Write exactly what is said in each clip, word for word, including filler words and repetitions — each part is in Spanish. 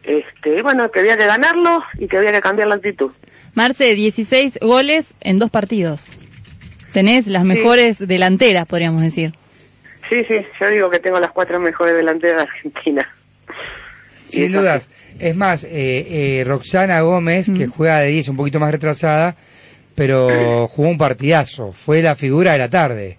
Este, bueno, que había que ganarlo y que había que cambiar la actitud. Marce, dieciséis goles en dos partidos. Tenés las mejores sí. delanteras, podríamos decir. Sí, sí, yo digo que tengo las cuatro mejores delanteras de Argentina. Sin dudas. Es más, eh, eh, Roxana Gómez, mm. que juega de diez, un poquito más retrasada, pero jugó un partidazo. Fue la figura de la tarde.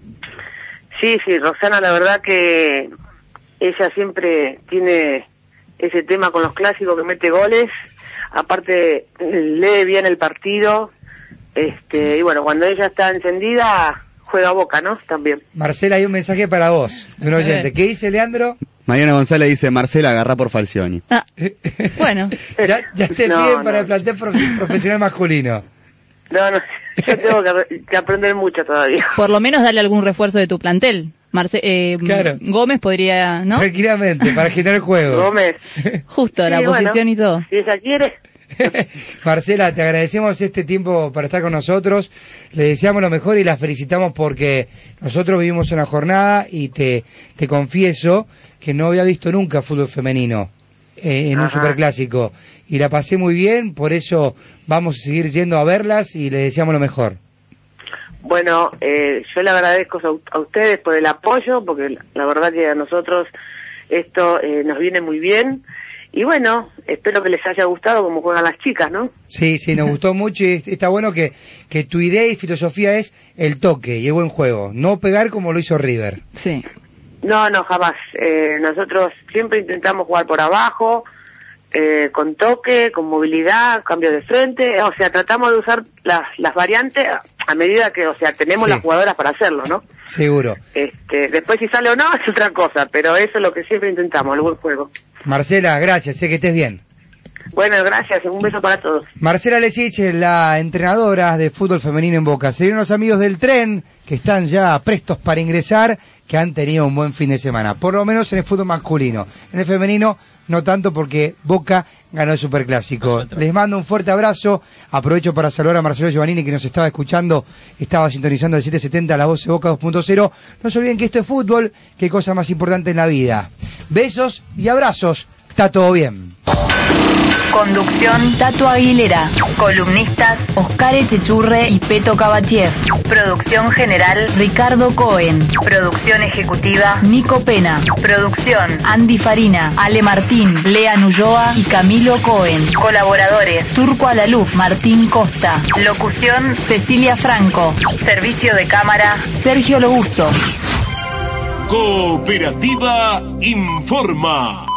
Sí, sí, Roxana, la verdad que ella siempre tiene ese tema con los clásicos que mete goles. Aparte, lee bien el partido. Este, y bueno, cuando ella está encendida, juega a Boca, ¿no? También. Marcela, hay un mensaje para vos, de un oyente. ¿Qué dice Leandro? Mariana González dice, Marcela, agarrá por Falcioni. Ah, bueno. ya ya te no, piden no. para el plantel prof- profesional masculino. No, no, yo tengo que, que aprender mucho todavía. Por lo menos darle algún refuerzo de tu plantel. Marce eh, claro. Gómez podría, ¿no? Tranquilamente, para generar juego. Gómez. Justo, sí, la posición bueno, y todo. Si ella quiere. Marcela, te agradecemos este tiempo para estar con nosotros, le deseamos lo mejor y la felicitamos porque nosotros vivimos una jornada y te, te confieso que no había visto nunca fútbol femenino eh, en Ajá. un superclásico y la pasé muy bien, por eso vamos a seguir yendo a verlas y le deseamos lo mejor. Bueno, eh, yo le agradezco a, a ustedes por el apoyo, porque la, la verdad que a nosotros esto eh, nos viene muy bien. Y bueno, espero que les haya gustado cómo juegan las chicas, ¿no? Sí, sí, nos gustó mucho y está bueno que, que tu idea y filosofía es el toque y el buen juego, no pegar como lo hizo River. Sí. No, no, jamás. Eh, nosotros siempre intentamos jugar por abajo, eh, con toque, con movilidad, cambio de frente, o sea, tratamos de usar las, las variantes a medida que, o sea, tenemos sí. las jugadoras para hacerlo, ¿no? Seguro. Este, después si sale o no es otra cosa, pero eso es lo que siempre intentamos, el buen juego. Marcela, gracias, sé que estés bien. Bueno, gracias, un beso para todos. Marcela Lesich, la entrenadora de fútbol femenino en Boca. Serían los amigos del tren que están ya prestos para ingresar, que han tenido un buen fin de semana, por lo menos en el fútbol masculino. En el femenino no tanto porque Boca ganó el Superclásico. Nosotros. Les mando un fuerte abrazo, aprovecho para saludar a Marcelo Giovannini que nos estaba escuchando, estaba sintonizando el setecientos setenta, la voz de Boca dos punto cero. No se olviden que esto es fútbol, qué cosa más importante en la vida. Besos y abrazos, está todo bien. Conducción, Tato Aguilera. Columnistas, Oscar Echechurre y Peto Cabachiev. Producción general, Ricardo Cohen. Producción ejecutiva, Nico Pena. Producción, Andy Farina, Ale Martín, Lea Ulloa y Camilo Cohen. Colaboradores, Turco Alaluf, Martín Costa. Locución, Cecilia Franco. Servicio de cámara, Sergio Loguso. Cooperativa informa.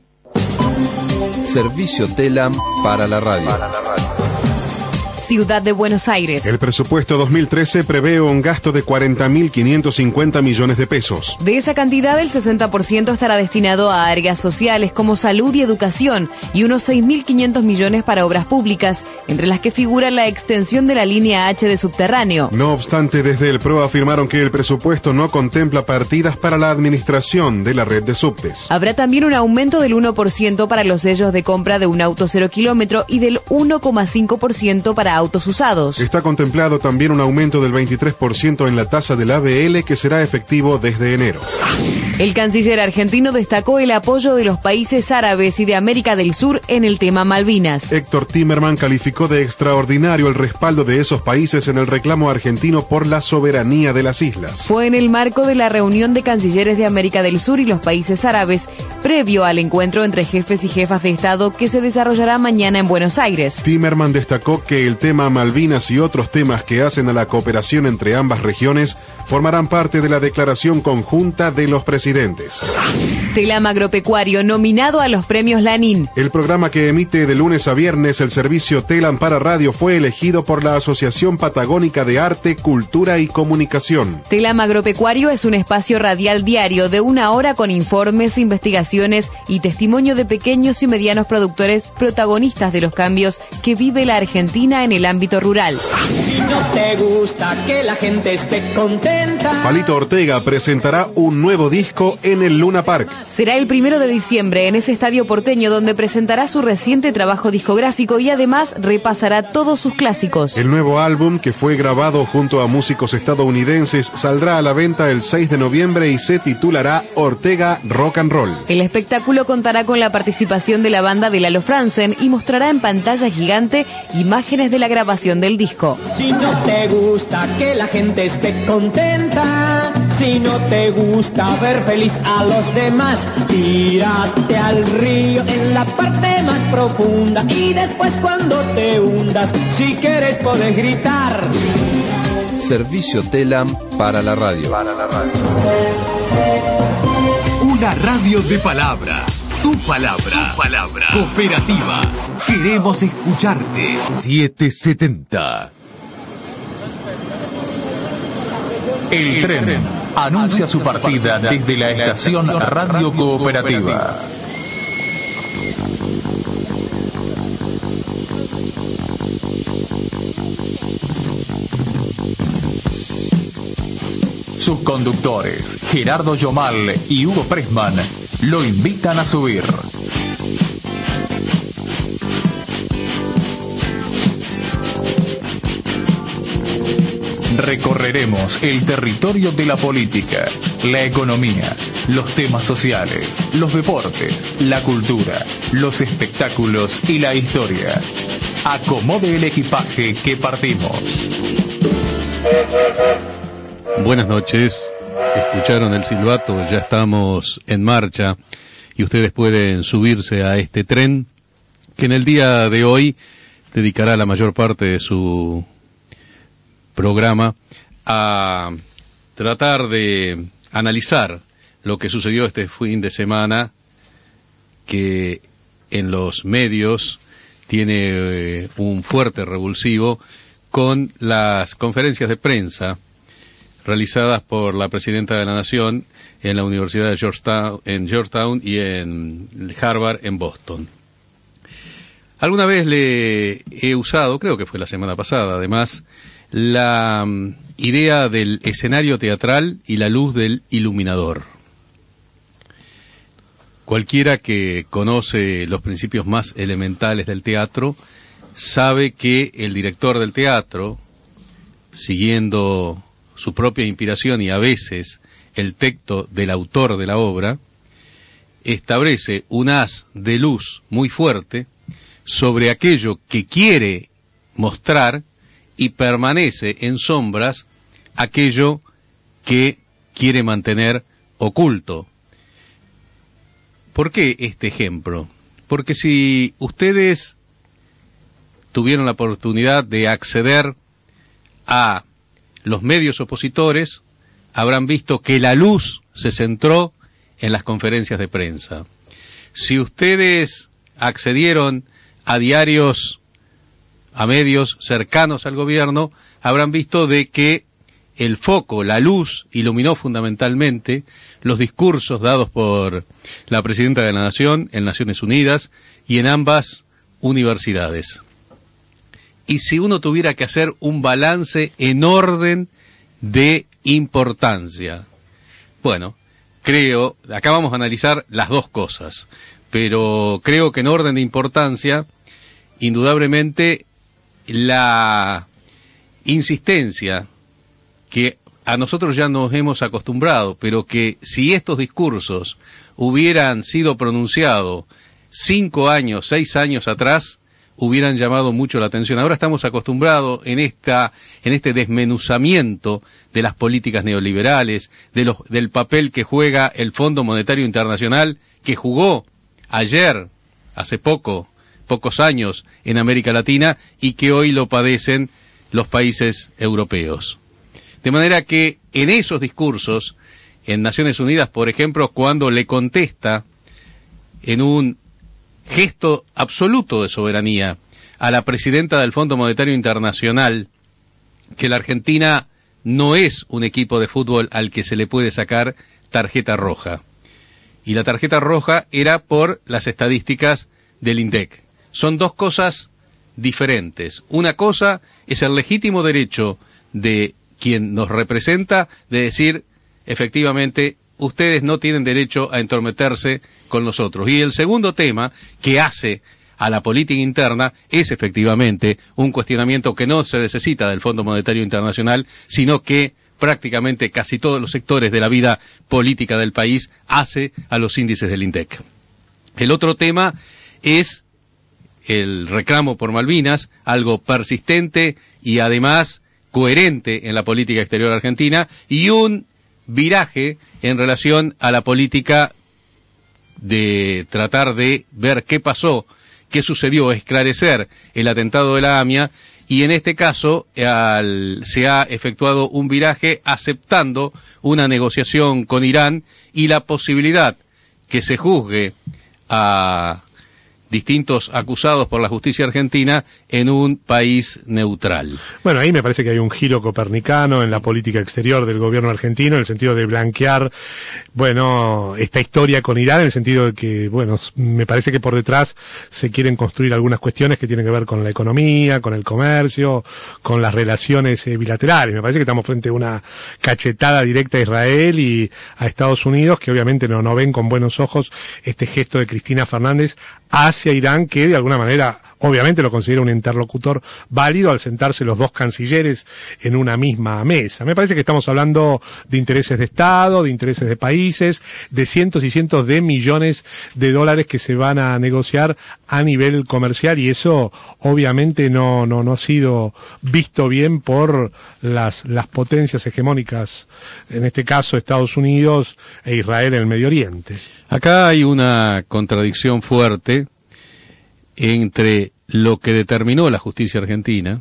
Servicio Telam para la radio. Para la radio. Ciudad de Buenos Aires. El presupuesto dos mil trece prevé un gasto de cuarenta mil quinientos cincuenta millones de pesos. De esa cantidad, el sesenta por ciento estará destinado a áreas sociales como salud y educación y unos seis mil quinientos millones para obras públicas, entre las que figura la extensión de la línea H de subterráneo. No obstante, desde el P R O afirmaron que el presupuesto no contempla partidas para la administración de la red de subtes. Habrá también un aumento del uno por ciento para los sellos de compra de un auto cero kilómetro y del uno coma cinco por ciento para autos usados. Está contemplado también un aumento del veintitrés por ciento en la tasa del A B L que será efectivo desde enero. El canciller argentino destacó el apoyo de los países árabes y de América del Sur en el tema Malvinas. Héctor Timerman calificó de extraordinario el respaldo de esos países en el reclamo argentino por la soberanía de las islas. Fue en el marco de la reunión de cancilleres de América del Sur y los países árabes, previo al encuentro entre jefes y jefas de Estado que se desarrollará mañana en Buenos Aires. Timerman destacó que el tema Malvinas y otros temas que hacen a la cooperación entre ambas regiones formarán parte de la declaración conjunta de los presidentes. Telam Agropecuario nominado a los premios Lanín. El programa que emite de lunes a viernes el servicio Telam para radio fue elegido por la Asociación Patagónica de Arte, Cultura y Comunicación. Telam Agropecuario es un espacio radial diario de una hora con informes, investigaciones y testimonio de pequeños y medianos productores protagonistas de los cambios que vive la Argentina en el ámbito rural. Si no te gusta que la gente esté contenta. Palito Ortega presentará un nuevo disco disco en el Luna Park. Será el primero de diciembre en ese estadio porteño donde presentará su reciente trabajo discográfico y además repasará todos sus clásicos. El nuevo álbum, que fue grabado junto a músicos estadounidenses, saldrá a la venta el seis de noviembre y se titulará Ortega Rock and Roll. El espectáculo contará con la participación de la banda de Lalo Franzen y mostrará en pantalla gigante imágenes de la grabación del disco. Si no te gusta que la gente esté contenta, si no te gusta ver feliz a los demás, tírate al río en la parte más profunda y después cuando te hundas, si quieres podés gritar. Servicio Telam para la radio. Para la radio. Una radio de palabra. Tu palabra. Tu palabra. Cooperativa. Queremos escucharte. setecientos setenta. El tren anuncia su partida desde la estación Radio Cooperativa. Sus conductores, Gerardo Yomal y Hugo Pressman, lo invitan a subir. Recorreremos el territorio de la política, la economía, los temas sociales, los deportes, la cultura, los espectáculos y la historia. Acomode el equipaje que partimos. Buenas noches, escucharon el silbato, ya estamos en marcha y ustedes pueden subirse a este tren que en el día de hoy dedicará la mayor parte de su programa a tratar de analizar lo que sucedió este fin de semana, que en los medios tiene eh, un fuerte revulsivo con las conferencias de prensa realizadas por la presidenta de la Nación en la Universidad de Georgetown, en Georgetown y en Harvard en Boston. Alguna vez le he usado, creo que fue la semana pasada además, la um, idea del escenario teatral y la luz del iluminador. Cualquiera que conoce los principios más elementales del teatro sabe que el director del teatro, siguiendo su propia inspiración y a veces el texto del autor de la obra, establece un haz de luz muy fuerte sobre aquello que quiere mostrar y permanece en sombras aquello que quiere mantener oculto. ¿Por qué este ejemplo? Porque si ustedes tuvieron la oportunidad de acceder a los medios opositores, habrán visto que la luz se centró en las conferencias de prensa. Si ustedes accedieron a diarios, a medios cercanos al gobierno, habrán visto de que el foco, la luz, iluminó fundamentalmente los discursos dados por la presidenta de la Nación en Naciones Unidas y en ambas universidades. Y si uno tuviera que hacer un balance en orden de importancia, bueno, creo, acá vamos a analizar las dos cosas, pero creo que en orden de importancia, indudablemente, la insistencia que a nosotros ya nos hemos acostumbrado, pero que si estos discursos hubieran sido pronunciados cinco años, seis años atrás, hubieran llamado mucho la atención. Ahora estamos acostumbrados en esta, en este desmenuzamiento de las políticas neoliberales, de los, del papel que juega el Fondo Monetario Internacional, que jugó ayer, hace poco, pocos años, en América Latina, y que hoy lo padecen los países europeos. De manera que en esos discursos, en Naciones Unidas, por ejemplo, cuando le contesta en un gesto absoluto de soberanía a la presidenta del Fondo Monetario Internacional, que la Argentina no es un equipo de fútbol al que se le puede sacar tarjeta roja. Y la tarjeta roja era por las estadísticas del INDEC. Son dos cosas diferentes. Una cosa es el legítimo derecho de quien nos representa de decir, efectivamente, ustedes no tienen derecho a entrometerse con nosotros. Y el segundo tema que hace a la política interna es efectivamente un cuestionamiento que no se necesita del Fondo Monetario Internacional, sino que prácticamente casi todos los sectores de la vida política del país hace a los índices del INDEC. El otro tema es el reclamo por Malvinas, algo persistente y además coherente en la política exterior argentina, y un viraje en relación a la política de tratar de ver qué pasó, qué sucedió, esclarecer el atentado de la AMIA, y en este caso al, se ha efectuado un viraje aceptando una negociación con Irán y la posibilidad que se juzgue a distintos acusados por la justicia argentina en un país neutral. Bueno, ahí me parece que hay un giro copernicano en la política exterior del gobierno argentino, en el sentido de blanquear, bueno, esta historia con Irán, en el sentido de que, bueno, me parece que por detrás se quieren construir algunas cuestiones que tienen que ver con la economía, con el comercio, con las relaciones eh, bilaterales. Me parece que estamos frente a una cachetada directa a Israel y a Estados Unidos, que obviamente no, no ven con buenos ojos este gesto de Cristina Fernández hacia Irán, que de alguna manera obviamente lo considera un interlocutor válido al sentarse los dos cancilleres en una misma mesa. Me parece que estamos hablando de intereses de Estado, de intereses de países, de cientos y cientos de millones de dólares que se van a negociar a nivel comercial, y eso obviamente no no no ha sido visto bien por las las potencias hegemónicas, en este caso Estados Unidos e Israel en el Medio Oriente. Acá hay una contradicción fuerte entre lo que determinó la justicia argentina,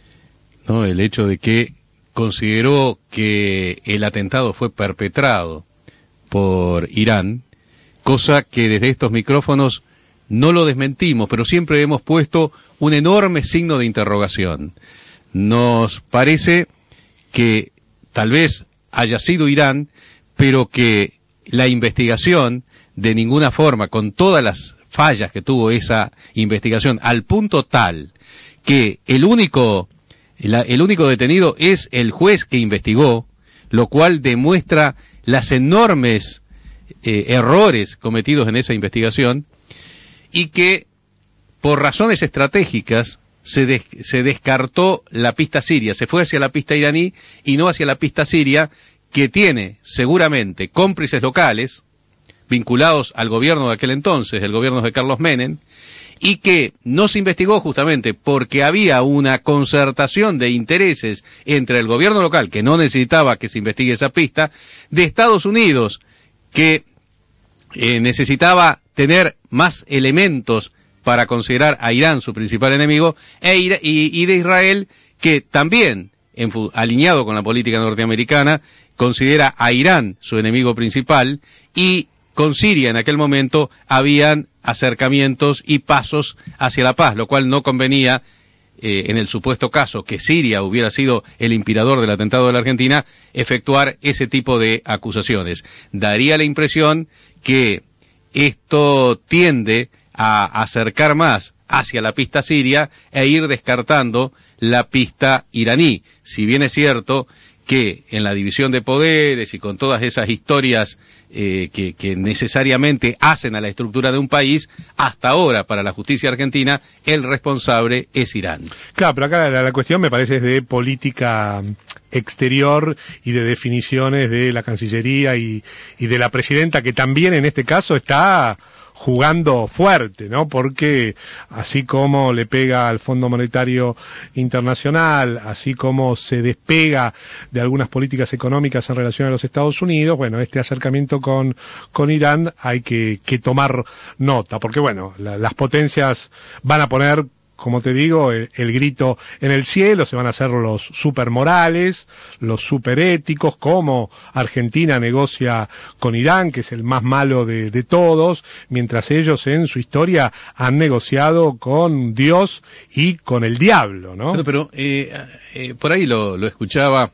¿no? El hecho de que consideró que el atentado fue perpetrado por Irán, cosa que desde estos micrófonos no lo desmentimos, pero siempre hemos puesto un enorme signo de interrogación. Nos parece que tal vez haya sido Irán, pero que la investigación de ninguna forma, con todas las fallas que tuvo esa investigación, al punto tal que el único, la, el único detenido es el juez que investigó, lo cual demuestra las enormes eh, errores cometidos en esa investigación, y que por razones estratégicas se, des, se descartó la pista siria, se fue hacia la pista iraní y no hacia la pista siria, que tiene seguramente cómplices locales vinculados al gobierno de aquel entonces, el gobierno de Carlos Menem, y que no se investigó justamente porque había una concertación de intereses entre el gobierno local, que no necesitaba que se investigue esa pista, de Estados Unidos, que eh, necesitaba tener más elementos para considerar a Irán su principal enemigo, e, y, y de Israel, que también, en, alineado con la política norteamericana, considera a Irán su enemigo principal, y con Siria en aquel momento habían acercamientos y pasos hacia la paz, lo cual no convenía eh, en el supuesto caso que Siria hubiera sido el inspirador del atentado de la Argentina, efectuar ese tipo de acusaciones. Daría la impresión que esto tiende a acercar más hacia la pista siria e ir descartando la pista iraní. Si bien es cierto que en la división de poderes y con todas esas historias eh, que, que necesariamente hacen a la estructura de un país, hasta ahora para la justicia argentina el responsable es Irán. Claro, pero acá la, la cuestión me parece es de política exterior y de definiciones de la Cancillería y, y de la presidenta, que también en este caso está jugando fuerte, ¿no? Porque así como le pega al Fondo Monetario Internacional, así como se despega de algunas políticas económicas en relación a los Estados Unidos, bueno, este acercamiento con con Irán hay que, que tomar nota, porque bueno, la, las potencias van a poner, como te digo, el, el grito en el cielo, se van a hacer los supermorales, los superéticos, como Argentina negocia con Irán, que es el más malo de, de todos, mientras ellos en su historia han negociado con Dios y con el diablo, ¿no? Pero, pero eh, eh, por ahí lo, lo escuchaba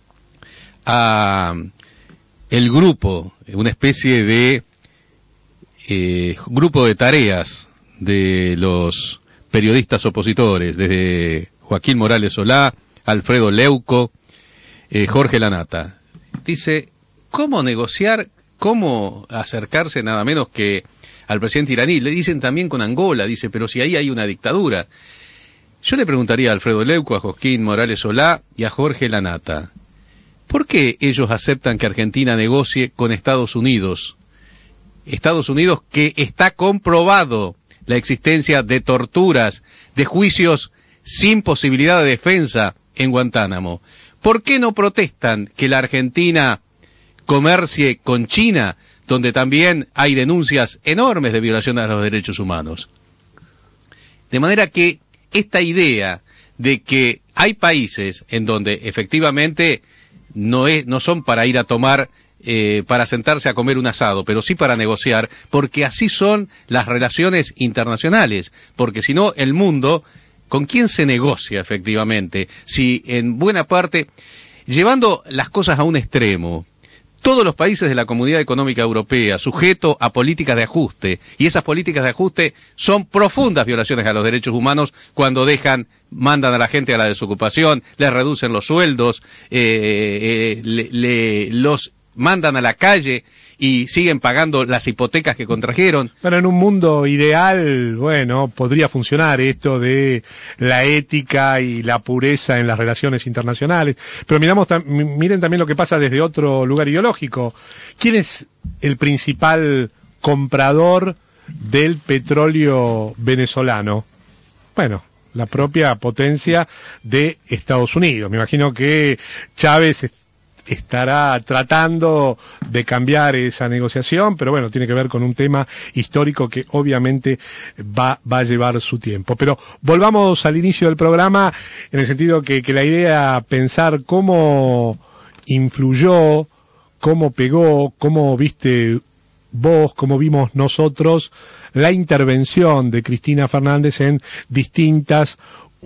a el grupo, una especie de eh, grupo de tareas de los periodistas opositores, desde Joaquín Morales Solá, Alfredo Leuco, eh, Jorge Lanata. Dice, ¿cómo negociar cómo acercarse nada menos que al presidente iraní. Le dicen también con Angola, dice, pero si ahí hay una dictadura. Yo le preguntaría a Alfredo Leuco, a Josquín Morales Solá y a Jorge Lanata, ¿por qué ellos aceptan que Argentina negocie con Estados Unidos? Estados Unidos que está comprobado la existencia de torturas, de juicios sin posibilidad de defensa en Guantánamo. ¿Por qué no protestan que la Argentina comercie con China, donde también hay denuncias enormes de violación a los derechos humanos? De manera que esta idea de que hay países en donde efectivamente no es, no son para ir a tomar, eh, para sentarse a comer un asado, pero sí para negociar, porque así son las relaciones internacionales, porque si no el mundo, ¿con quién se negocia efectivamente? Si en buena parte, llevando las cosas a un extremo, todos los países de la Comunidad Económica Europea, sujetos a políticas de ajuste, y esas políticas de ajuste son profundas violaciones a los derechos humanos cuando dejan, mandan a la gente a la desocupación, les reducen los sueldos, eh, eh, le, le, los mandan a la calle y siguen pagando las hipotecas que contrajeron. Pero en un mundo ideal, bueno, podría funcionar esto de la ética y la pureza en las relaciones internacionales. Pero miramos, miren también lo que pasa desde otro lugar ideológico. ¿Quién es el principal comprador del petróleo venezolano? Bueno, la propia potencia de Estados Unidos. Me imagino que Chávez estará tratando de cambiar esa negociación, pero bueno, tiene que ver con un tema histórico que obviamente va, va a llevar su tiempo. Pero volvamos al inicio del programa, en el sentido que, que la idea pensar cómo influyó, cómo pegó, cómo viste vos, cómo vimos nosotros la intervención de Cristina Fernández en distintas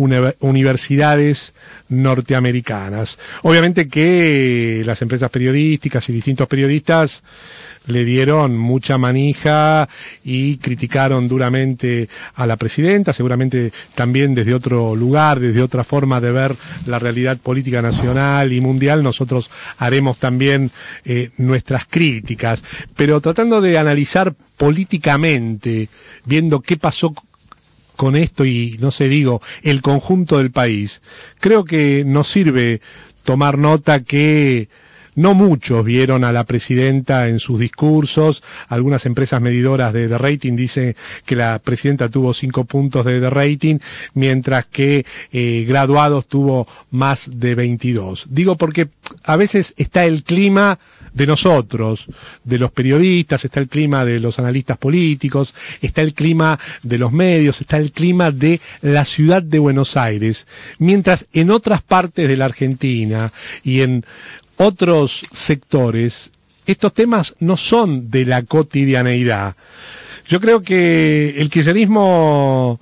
universidades norteamericanas. Obviamente que las empresas periodísticas y distintos periodistas le dieron mucha manija y criticaron duramente a la presidenta, seguramente también desde otro lugar, desde otra forma de ver la realidad política nacional y mundial. Nosotros haremos también eh, nuestras críticas, pero tratando de analizar políticamente, viendo qué pasó con esto y, no sé, digo, el conjunto del país. Creo que nos sirve tomar nota que no muchos vieron a la presidenta en sus discursos. Algunas empresas medidoras de, de rating dicen que la presidenta tuvo cinco puntos de, de rating, mientras que eh, graduados tuvo más de veintidós. Digo porque a veces está el clima de nosotros, de los periodistas, está el clima de los analistas políticos, está el clima de los medios, está el clima de la ciudad de Buenos Aires, mientras en otras partes de la Argentina y en otros sectores estos temas no son de la cotidianeidad. Yo creo que el kirchnerismo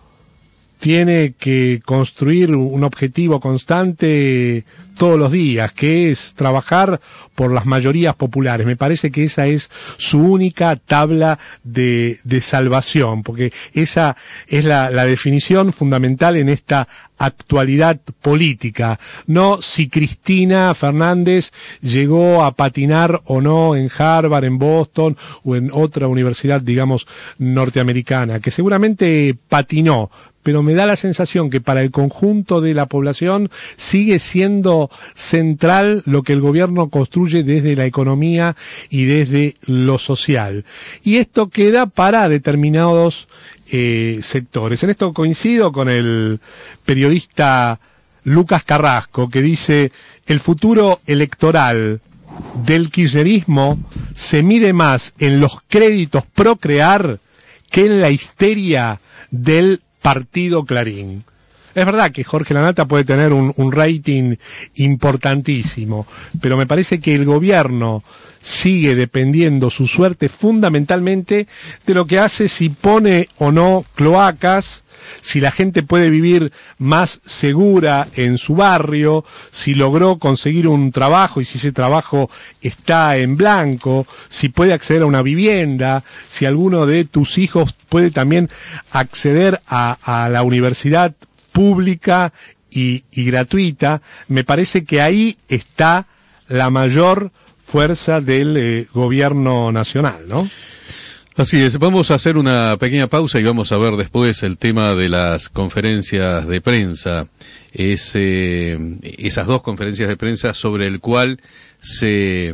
tiene que construir un objetivo constante todos los días, que es trabajar por las mayorías populares. Me parece que esa es su única tabla de, de salvación, porque esa es la, la definición fundamental en esta actualidad política. No si Cristina Fernández llegó a patinar o no en Harvard, en Boston o en otra universidad, digamos, norteamericana, que seguramente patinó, pero me da la sensación que para el conjunto de la población sigue siendo central lo que el gobierno construye desde la economía y desde lo social. Y esto queda para determinados eh, sectores. En esto coincido con el periodista Lucas Carrasco, que dice: el futuro electoral del kirchnerismo se mide más en los créditos procrear que en la histeria del partido Clarín. Es verdad que Jorge Lanata puede tener un, un rating importantísimo, pero me parece que el gobierno sigue dependiendo su suerte fundamentalmente de lo que hace, si pone o no cloacas, si la gente puede vivir más segura en su barrio, si logró conseguir un trabajo y si ese trabajo está en blanco, si puede acceder a una vivienda, si alguno de tus hijos puede también acceder a, a la universidad pública y, y gratuita. Me parece que ahí está la mayor fuerza del eh, gobierno nacional, ¿no? Así es, vamos a hacer una pequeña pausa y vamos a ver después el tema de las conferencias de prensa, es, eh, esas dos conferencias de prensa sobre el cual se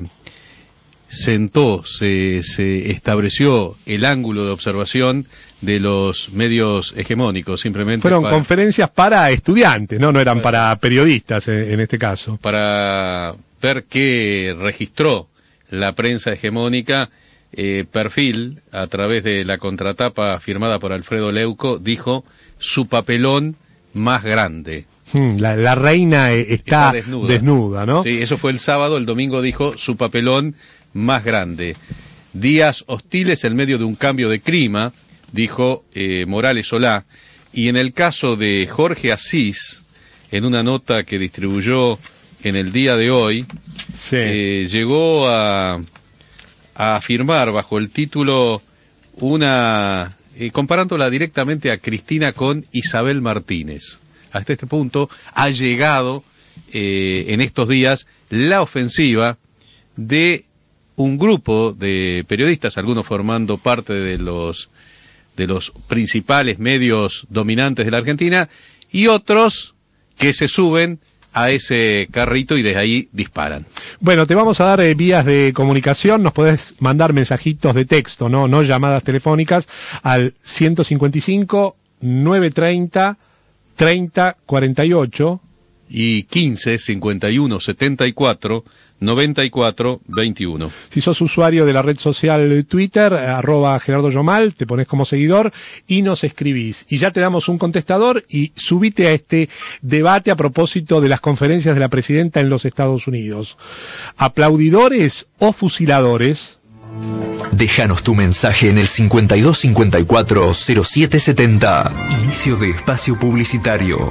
sentó, se, se estableció el ángulo de observación de los medios hegemónicos, simplemente fueron para, conferencias para estudiantes, no, no eran para, para periodistas en, en este caso. Para ver qué registró la prensa hegemónica. Eh, Perfil, a través de la contratapa firmada por Alfredo Leuco, dijo su papelón más grande. La, la reina está, está desnuda. desnuda, ¿no? Sí, eso fue el sábado. El domingo dijo su papelón más grande. Días hostiles en medio de un cambio de clima, dijo eh, Morales Solá. Y en el caso de Jorge Asís, en una nota que distribuyó en el día de hoy, sí. eh, llegó a... a afirmar bajo el título una, eh, comparándola directamente a Cristina con Isabel Martínez. Hasta este punto ha llegado eh, en estos días la ofensiva de un grupo de periodistas, algunos formando parte de los de los principales medios dominantes de la Argentina, y otros que se suben a ese carrito y desde ahí disparan. Bueno, te vamos a dar eh, vías de comunicación, nos podés mandar mensajitos de texto, no no llamadas telefónicas, al ciento cincuenta y cinco, novecientos treinta, treinta cuarenta y ocho y quince, cincuenta y uno, setenta y cuatro, noventa y cuatro, veintiuno. Si sos usuario de la red social Twitter, arroba Gerardo Yomal, te pones como seguidor y nos escribís. Y ya te damos un contestador y subite a este debate a propósito de las conferencias de la presidenta en los Estados Unidos. ¿Aplaudidores o fusiladores? Déjanos tu mensaje en el cincuenta y dos cincuenta y cuatro cero siete setenta. Inicio de espacio publicitario.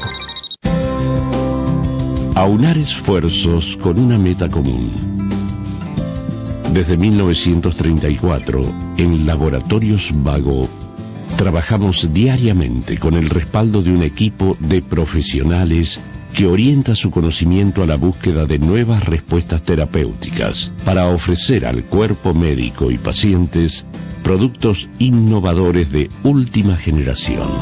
Aunar esfuerzos con una meta común. Desde mil novecientos treinta y cuatro, en Laboratorios Vago, trabajamos diariamente con el respaldo de un equipo de profesionales que orienta su conocimiento a la búsqueda de nuevas respuestas terapéuticas para ofrecer al cuerpo médico y pacientes productos innovadores de última generación.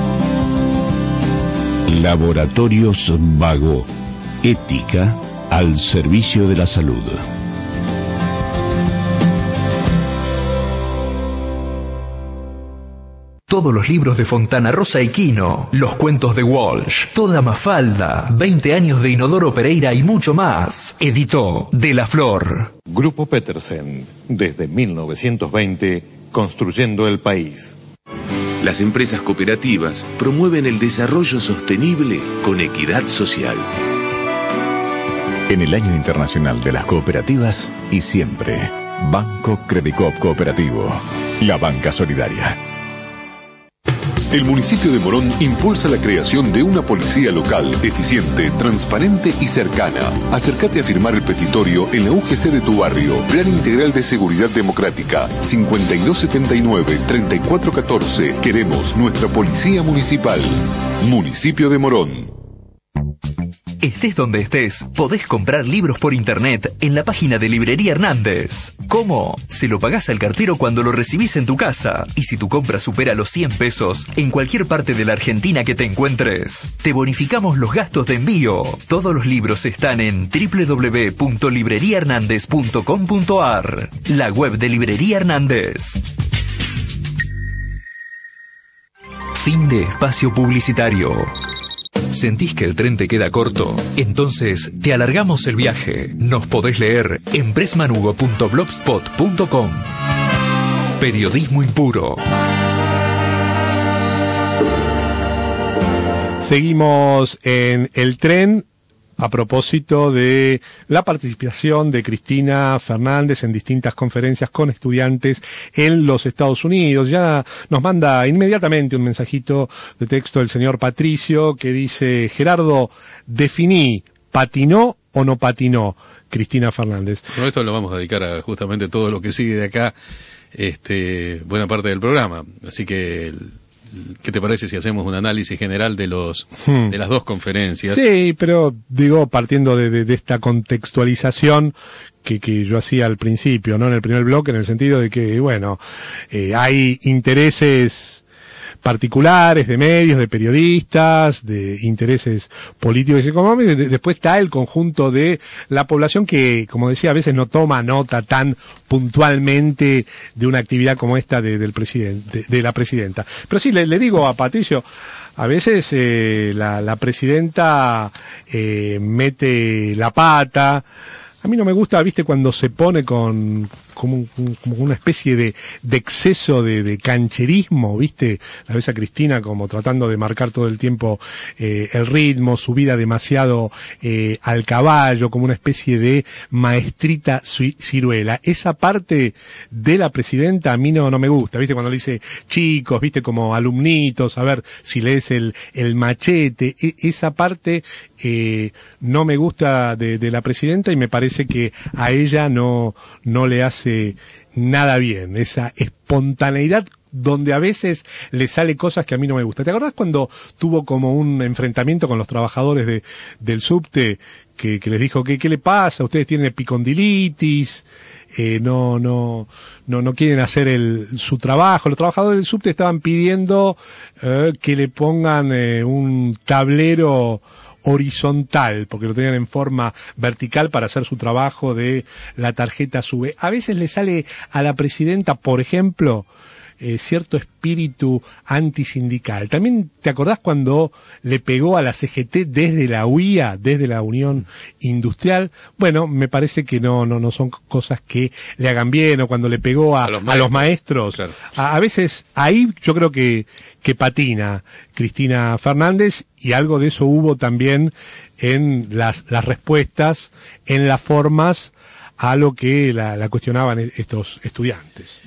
Laboratorios Vago. Ética al servicio de la salud. Todos los libros de Fontana Rosa y Quino, los cuentos de Walsh, toda Mafalda, veinte años de Inodoro Pereira y mucho más. Editó De la Flor. Grupo Petersen, desde mil novecientos veinte, construyendo el país. Las empresas cooperativas promueven el desarrollo sostenible con equidad social. En el Año Internacional de las Cooperativas y siempre, Banco Credicop Cooperativo, la banca solidaria. El municipio de Morón impulsa la creación de una policía local, eficiente, transparente y cercana. Acércate a firmar el petitorio en la U G C de tu barrio. Plan Integral de Seguridad Democrática, cincuenta y dos setenta y nueve, treinta y cuatro catorce. Queremos nuestra policía municipal. Municipio de Morón. Estés donde estés, podés comprar libros por internet en la página de Librería Hernández. ¿Cómo? Se lo pagás al cartero cuando lo recibís en tu casa. Y si tu compra supera los cien pesos, en cualquier parte de la Argentina que te encuentres, te bonificamos los gastos de envío. Todos los libros están en doble u doble u doble u punto librería hernández punto com punto a r, la web de Librería Hernández. Fin de espacio publicitario. ¿Sentís que el tren te queda corto? Entonces te alargamos el viaje. Nos podés leer en pressmanugo punto blogspot punto com. Periodismo impuro. Seguimos en el tren a propósito de la participación de Cristina Fernández en distintas conferencias con estudiantes en los Estados Unidos. Ya nos manda inmediatamente un mensajito de texto del señor Patricio que dice: Gerardo, definí, ¿patinó o no patinó Cristina Fernández? Bueno, esto lo vamos a dedicar a justamente todo lo que sigue de acá, este, buena parte del programa. Así que... ¿qué te parece si hacemos un análisis general de los hmm. de las dos conferencias? Sí, pero digo, partiendo de, de, de esta contextualización que, que yo hacía al principio, ¿no? En el primer bloque, en el sentido de que, bueno, eh, hay intereses particulares de medios, de periodistas, de intereses políticos y económicos, y después está el conjunto de la población que, como decía, a veces no toma nota tan puntualmente de una actividad como esta de, del presidente, de la presidenta. Pero sí, le, le digo a Patricio, a veces eh, la, la presidenta eh, mete la pata. A mí no me gusta, viste, cuando se pone con como, como una especie de, de exceso de, de cancherismo, viste, la ves a Cristina como tratando de marcar todo el tiempo eh, el ritmo, su vida demasiado eh, al caballo, como una especie de maestrita ciruela. Esa parte de la presidenta a mí no, no me gusta, viste, cuando le dice chicos, viste, como alumnitos, a ver si lees el, el machete, e, esa parte eh, no me gusta de, de la presidenta y me parece que a ella no, no le hace nada bien, esa espontaneidad donde a veces le sale cosas que a mí no me gustan. ¿Te acordás cuando tuvo como un enfrentamiento con los trabajadores de, del subte que, que les dijo que qué le pasa? Ustedes tienen epicondilitis, eh, no, no, no, no quieren hacer el, su trabajo. Los trabajadores del subte estaban pidiendo eh, que le pongan eh, un tablero horizontal, porque lo tenían en forma vertical para hacer su trabajo de la tarjeta SUBE. A veces le sale a la presidenta, por ejemplo, eh, cierto espíritu antisindical. También, ¿te acordás cuando le pegó a la C G T desde la U I A, desde la Unión Industrial? Bueno, me parece que no, no, no son cosas que le hagan bien, o cuando le pegó a, a, los, maestros, a los maestros. Claro. A, a veces, ahí yo creo que que patina Cristina Fernández, y algo de eso hubo también en las, las respuestas, en las formas a lo que la, la cuestionaban estos estudiantes.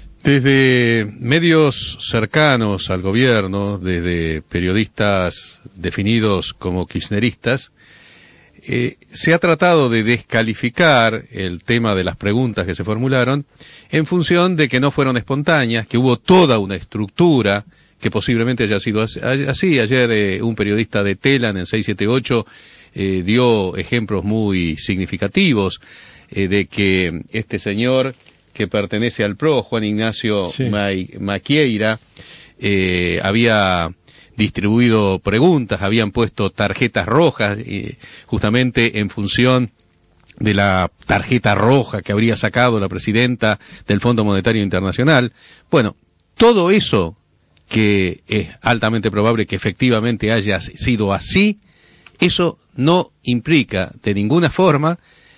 Desde medios cercanos al gobierno, desde periodistas definidos como kirchneristas, eh, se ha tratado de descalificar el tema de las preguntas que se formularon en función de que no fueron espontáneas, que hubo toda una estructura que posiblemente haya sido así. Ayer eh, un periodista de Telan en seiscientos setenta y ocho eh, dio ejemplos muy significativos eh, de que este señor que pertenece al P R O, Juan Ignacio sí. Maquieira, eh, había distribuido preguntas, habían puesto tarjetas rojas, eh, justamente en función de la tarjeta roja que habría sacado la presidenta del Fondo Monetario Internacional. Bueno, todo eso, que es altamente probable que efectivamente haya sido así, eso no implica de ninguna forma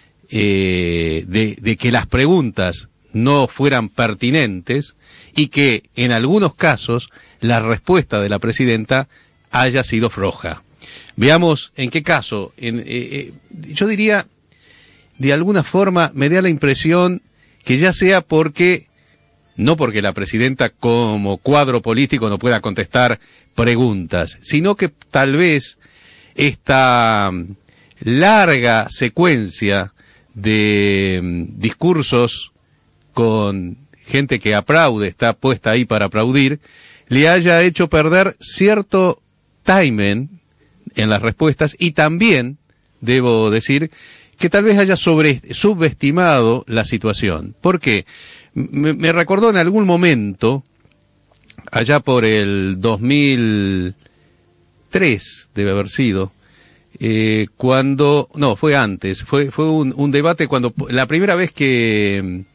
eh, de, de que las preguntas no fueran pertinentes y que en algunos casos la respuesta de la presidenta haya sido floja. Veamos en qué caso. En, eh, eh, yo diría, de alguna forma, me da la impresión que ya sea porque no porque la presidenta como cuadro político no pueda contestar preguntas, sino que tal vez esta larga secuencia de um, discursos con gente que aplaude, está puesta ahí para aplaudir, le haya hecho perder cierto timing en las respuestas, y también, debo decir, que tal vez haya sobre, subestimado la situación. ¿Por qué? Me, me recordó en algún momento, allá por el dos mil tres, debe haber sido, eh, cuando, no, fue antes, fue, fue un, un debate cuando, la primera vez que,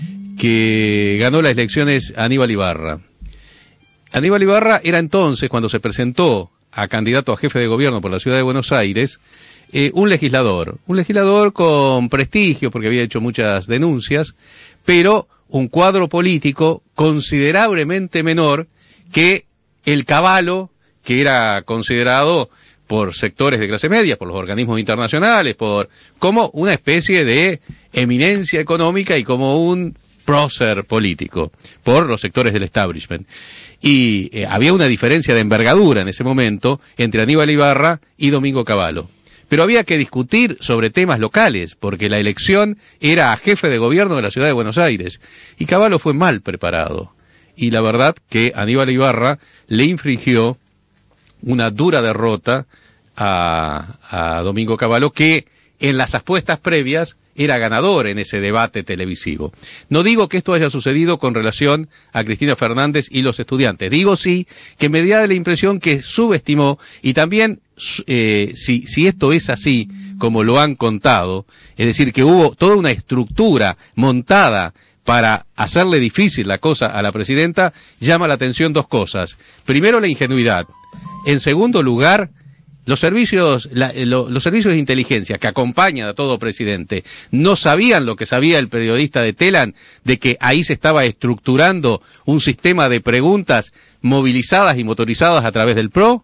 que ganó las elecciones Aníbal Ibarra. Aníbal Ibarra era entonces, cuando se presentó a candidato a jefe de gobierno por la ciudad de Buenos Aires, eh, un legislador, un legislador con prestigio porque había hecho muchas denuncias, pero un cuadro político considerablemente menor que el Cavallo, que era considerado por sectores de clase media, por los organismos internacionales, por como una especie de eminencia económica y como un prócer político, por los sectores del establishment. Y eh, había una diferencia de envergadura en ese momento entre Aníbal Ibarra y Domingo Cavallo. Pero había que discutir sobre temas locales, porque la elección era a jefe de gobierno de la ciudad de Buenos Aires. Y Cavallo fue mal preparado. Y la verdad que Aníbal Ibarra le infligió una dura derrota a, a Domingo Cavallo, que en las apuestas previas era ganador en ese debate televisivo. No digo que esto haya sucedido con relación a Cristina Fernández y los estudiantes. Digo sí que me da la impresión que subestimó, y también eh, si, si esto es así como lo han contado, es decir, que hubo toda una estructura montada para hacerle difícil la cosa a la presidenta, llama la atención dos cosas. Primero, la ingenuidad. En segundo lugar, los servicios, la, lo, los servicios de inteligencia que acompañan a todo presidente no sabían lo que sabía el periodista de Telam, de que ahí se estaba estructurando un sistema de preguntas movilizadas y motorizadas a través del P R O.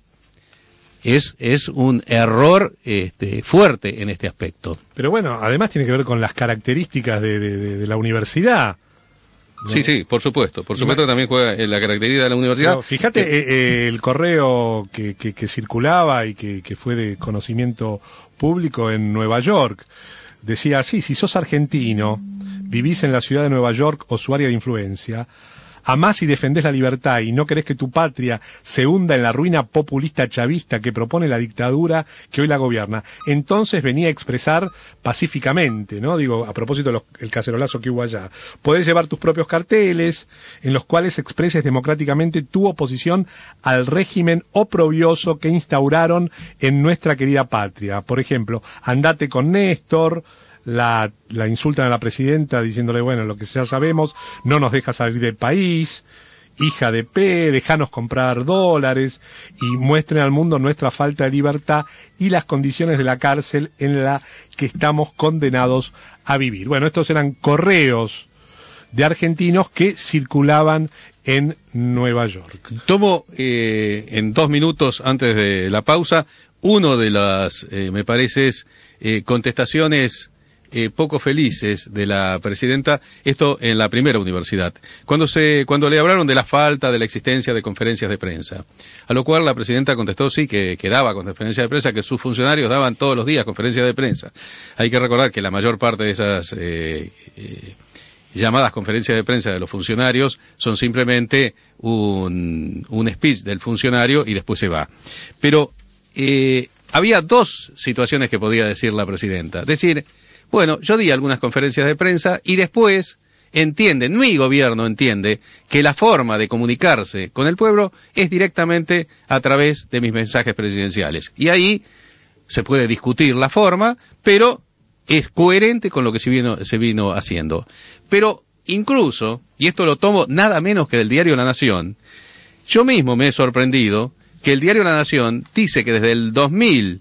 Es, es un error este, fuerte en este aspecto. Pero bueno, además tiene que ver con las características de, de, de, de la universidad. ¿No? Sí, sí, por supuesto. Por supuesto también juega en la característica de la universidad. Pero fíjate, eh, eh, el correo que, que, que circulaba y que, que fue de conocimiento público en Nueva York, decía así: si sos argentino, vivís en la ciudad de Nueva York o su área de influencia, amás y defendés la libertad y no querés que tu patria se hunda en la ruina populista chavista que propone la dictadura que hoy la gobierna, entonces venía a expresar pacíficamente, ¿no? Digo, a propósito del cacerolazo que hubo allá. Podés llevar tus propios carteles en los cuales expreses democráticamente tu oposición al régimen oprobioso que instauraron en nuestra querida patria. Por ejemplo, andate con Néstor. La, la insultan a la presidenta diciéndole, bueno, lo que ya sabemos, no nos deja salir del país, hija de P, dejanos comprar dólares, y muestren al mundo nuestra falta de libertad y las condiciones de la cárcel en la que estamos condenados a vivir. Bueno, estos eran correos de argentinos que circulaban en Nueva York. Tomo eh, en dos minutos antes de la pausa uno de las, eh, me parece, eh, contestaciones Eh, poco felices de la presidenta, esto en la primera universidad, cuando se, cuando le hablaron de la falta de la existencia de conferencias de prensa, a lo cual la presidenta contestó sí, que, que daba conferencias de prensa, que sus funcionarios daban todos los días conferencias de prensa. Hay que recordar que la mayor parte de esas eh, eh, llamadas conferencias de prensa de los funcionarios son simplemente un, un speech del funcionario y después se va. Pero eh, había dos situaciones que podía decir la presidenta. Decir, bueno, yo di algunas conferencias de prensa y después entienden, mi gobierno entiende, que la forma de comunicarse con el pueblo es directamente a través de mis mensajes presidenciales. Y ahí se puede discutir la forma, pero es coherente con lo que se vino, se vino haciendo. Pero incluso, y esto lo tomo nada menos que del diario La Nación, yo mismo me he sorprendido que el diario La Nación dice que desde el dos mil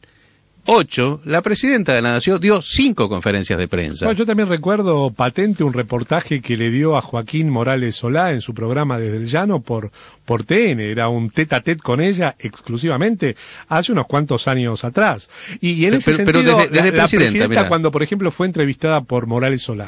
ocho, la presidenta de la Nación dio cinco conferencias de prensa. Bueno, yo también recuerdo patente un reportaje que le dio a Joaquín Morales Solá en su programa Desde el Llano por, por T N. Era un tete a tete con ella exclusivamente hace unos cuantos años atrás. Y, y en ese pero, sentido, pero desde, desde la, la presidenta, mirá. cuando por ejemplo fue entrevistada por Morales Solá,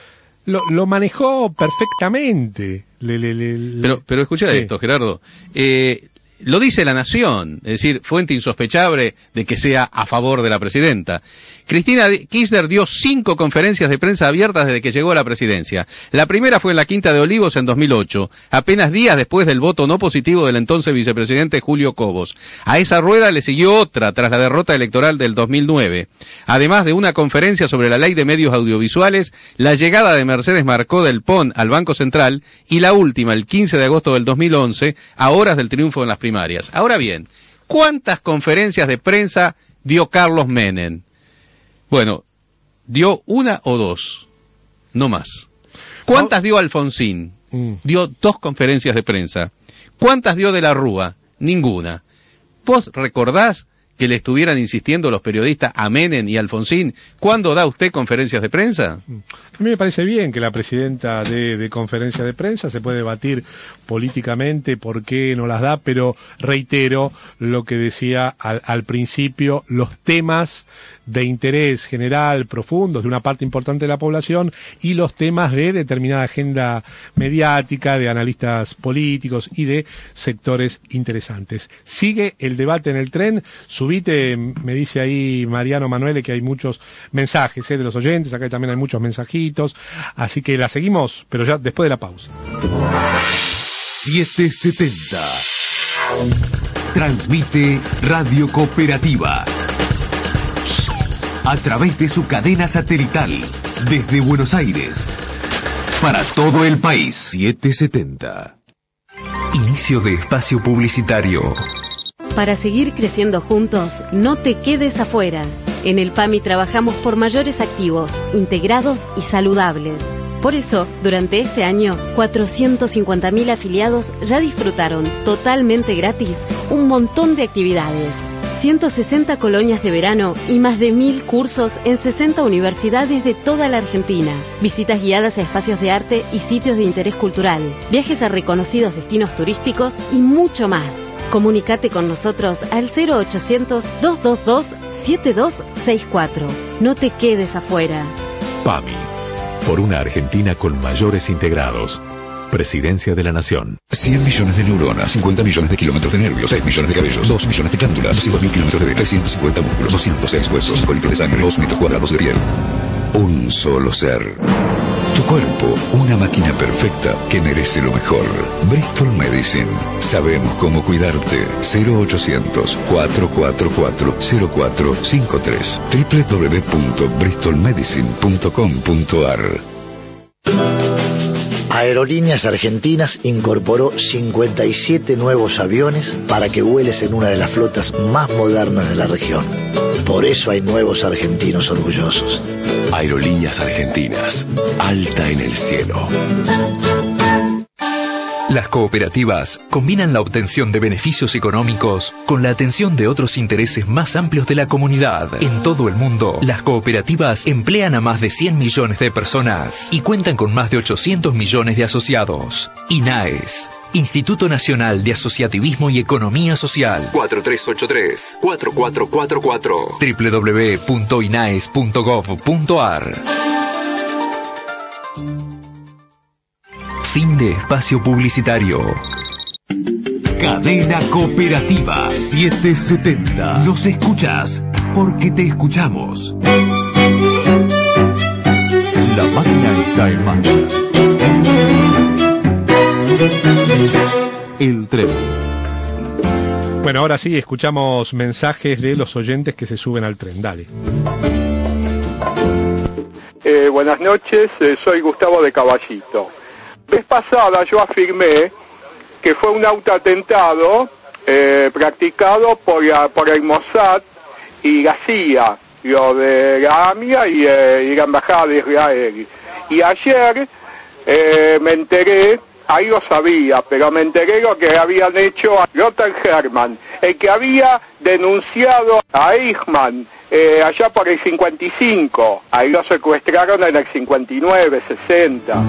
lo, lo manejó perfectamente. Le, le, le, pero, pero escucha sí. esto, Gerardo. Eh, Lo dice La Nación, es decir, fuente insospechable de que sea a favor de la presidenta. Cristina Kirchner dio cinco conferencias de prensa abiertas desde que llegó a la presidencia. La primera fue en la Quinta de Olivos en dos mil ocho, apenas días después del voto no positivo del entonces vicepresidente Julio Cobos. A esa rueda le siguió otra tras la derrota electoral del dos mil nueve. Además de una conferencia sobre la ley de medios audiovisuales, la llegada de Mercedes Marcó del P O N al Banco Central y la última, el quince de agosto del dos mil once, a horas del triunfo en las primarias. Ahora bien, ¿cuántas conferencias de prensa dio Carlos Menem? Bueno, dio una o dos, no más. ¿Cuántas dio Alfonsín? Dio dos conferencias de prensa. ¿Cuántas dio de la Rúa? Ninguna. ¿Vos recordás que le estuvieran insistiendo los periodistas a Menem y Alfonsín? ¿Cuándo da usted conferencias de prensa? A mí me parece bien que la presidenta de, de conferencia de prensa, se puede debatir políticamente por qué no las da, pero reitero lo que decía al, al principio, los temas de interés general profundos de una parte importante de la población y los temas de determinada agenda mediática, de analistas políticos y de sectores interesantes. Sigue el debate en el tren, subite, me dice ahí Mariano Manuele que hay muchos mensajes ¿eh? de los oyentes, acá también hay muchos mensajitos, así que la seguimos, pero ya después de la pausa. siete setenta Transmite Radio Cooperativa a través de su cadena satelital Desde Buenos Aires, para todo el país. setecientos setenta. Inicio de espacio publicitario. Para seguir creciendo juntos, no te quedes afuera. En el PAMI trabajamos por mayores activos, integrados y saludables. Por eso, durante este año, cuatrocientos cincuenta mil afiliados ya disfrutaron totalmente gratis un montón de actividades. ciento sesenta colonias de verano y más de mil cursos en sesenta universidades de toda la Argentina. Visitas guiadas a espacios de arte y sitios de interés cultural. Viajes a reconocidos destinos turísticos y mucho más. Comunicate con nosotros al cero ochocientos, dos dos dos, siete dos seis cuatro. No te quedes afuera. PAMI. Por una Argentina con mayores integrados. Presidencia de la Nación. cien millones de neuronas, cincuenta millones de kilómetros de nervios, seis millones de cabellos, dos millones de glándulas, doscientos mil kilómetros de venas, trescientos cincuenta músculos, doscientos seis huesos, cinco litros de sangre, dos metros cuadrados de piel. Un solo ser. Tu cuerpo, una máquina perfecta que merece lo mejor. Bristol Medicine. Sabemos cómo cuidarte. cero ochocientos, cuatrocientos cuarenta y cuatro, cero cuatro cinco tres. doble u doble u doble u punto bristol medicine punto com punto a r. Aerolíneas Argentinas incorporó cincuenta y siete nuevos aviones para que vueles en una de las flotas más modernas de la región. Por eso hay nuevos argentinos orgullosos. Aerolíneas Argentinas. Alta en el cielo. Las cooperativas combinan la obtención de beneficios económicos con la atención de otros intereses más amplios de la comunidad. En todo el mundo, las cooperativas emplean a más de cien millones de personas y cuentan con más de ochocientos millones de asociados. INAES, Instituto Nacional de Asociativismo y Economía Social. cuatro tres ocho tres, cuatro cuatro cuatro cuatro. doble u doble u doble u punto inaes punto gov punto a r. Fin de espacio publicitario. Cadena Cooperativa setecientos setenta. Nos escuchas porque te escuchamos. La máquina está en marcha. El tren. Bueno, ahora sí, escuchamos mensajes de los oyentes que se suben al tren. Dale. Eh, buenas noches, eh, soy Gustavo de Caballito. Vez pasada yo afirmé que fue un autoatentado eh, practicado por, la, por el Mossad y la C I A, lo de la A M I A y, eh, y la Embajada de Israel. Y ayer eh, me enteré, ahí lo sabía, pero me enteré lo que habían hecho a Lothar Hermann, el que había denunciado a Eichmann eh, allá por el cincuenta y cinco. Ahí lo secuestraron en el cincuenta y nueve, sesenta.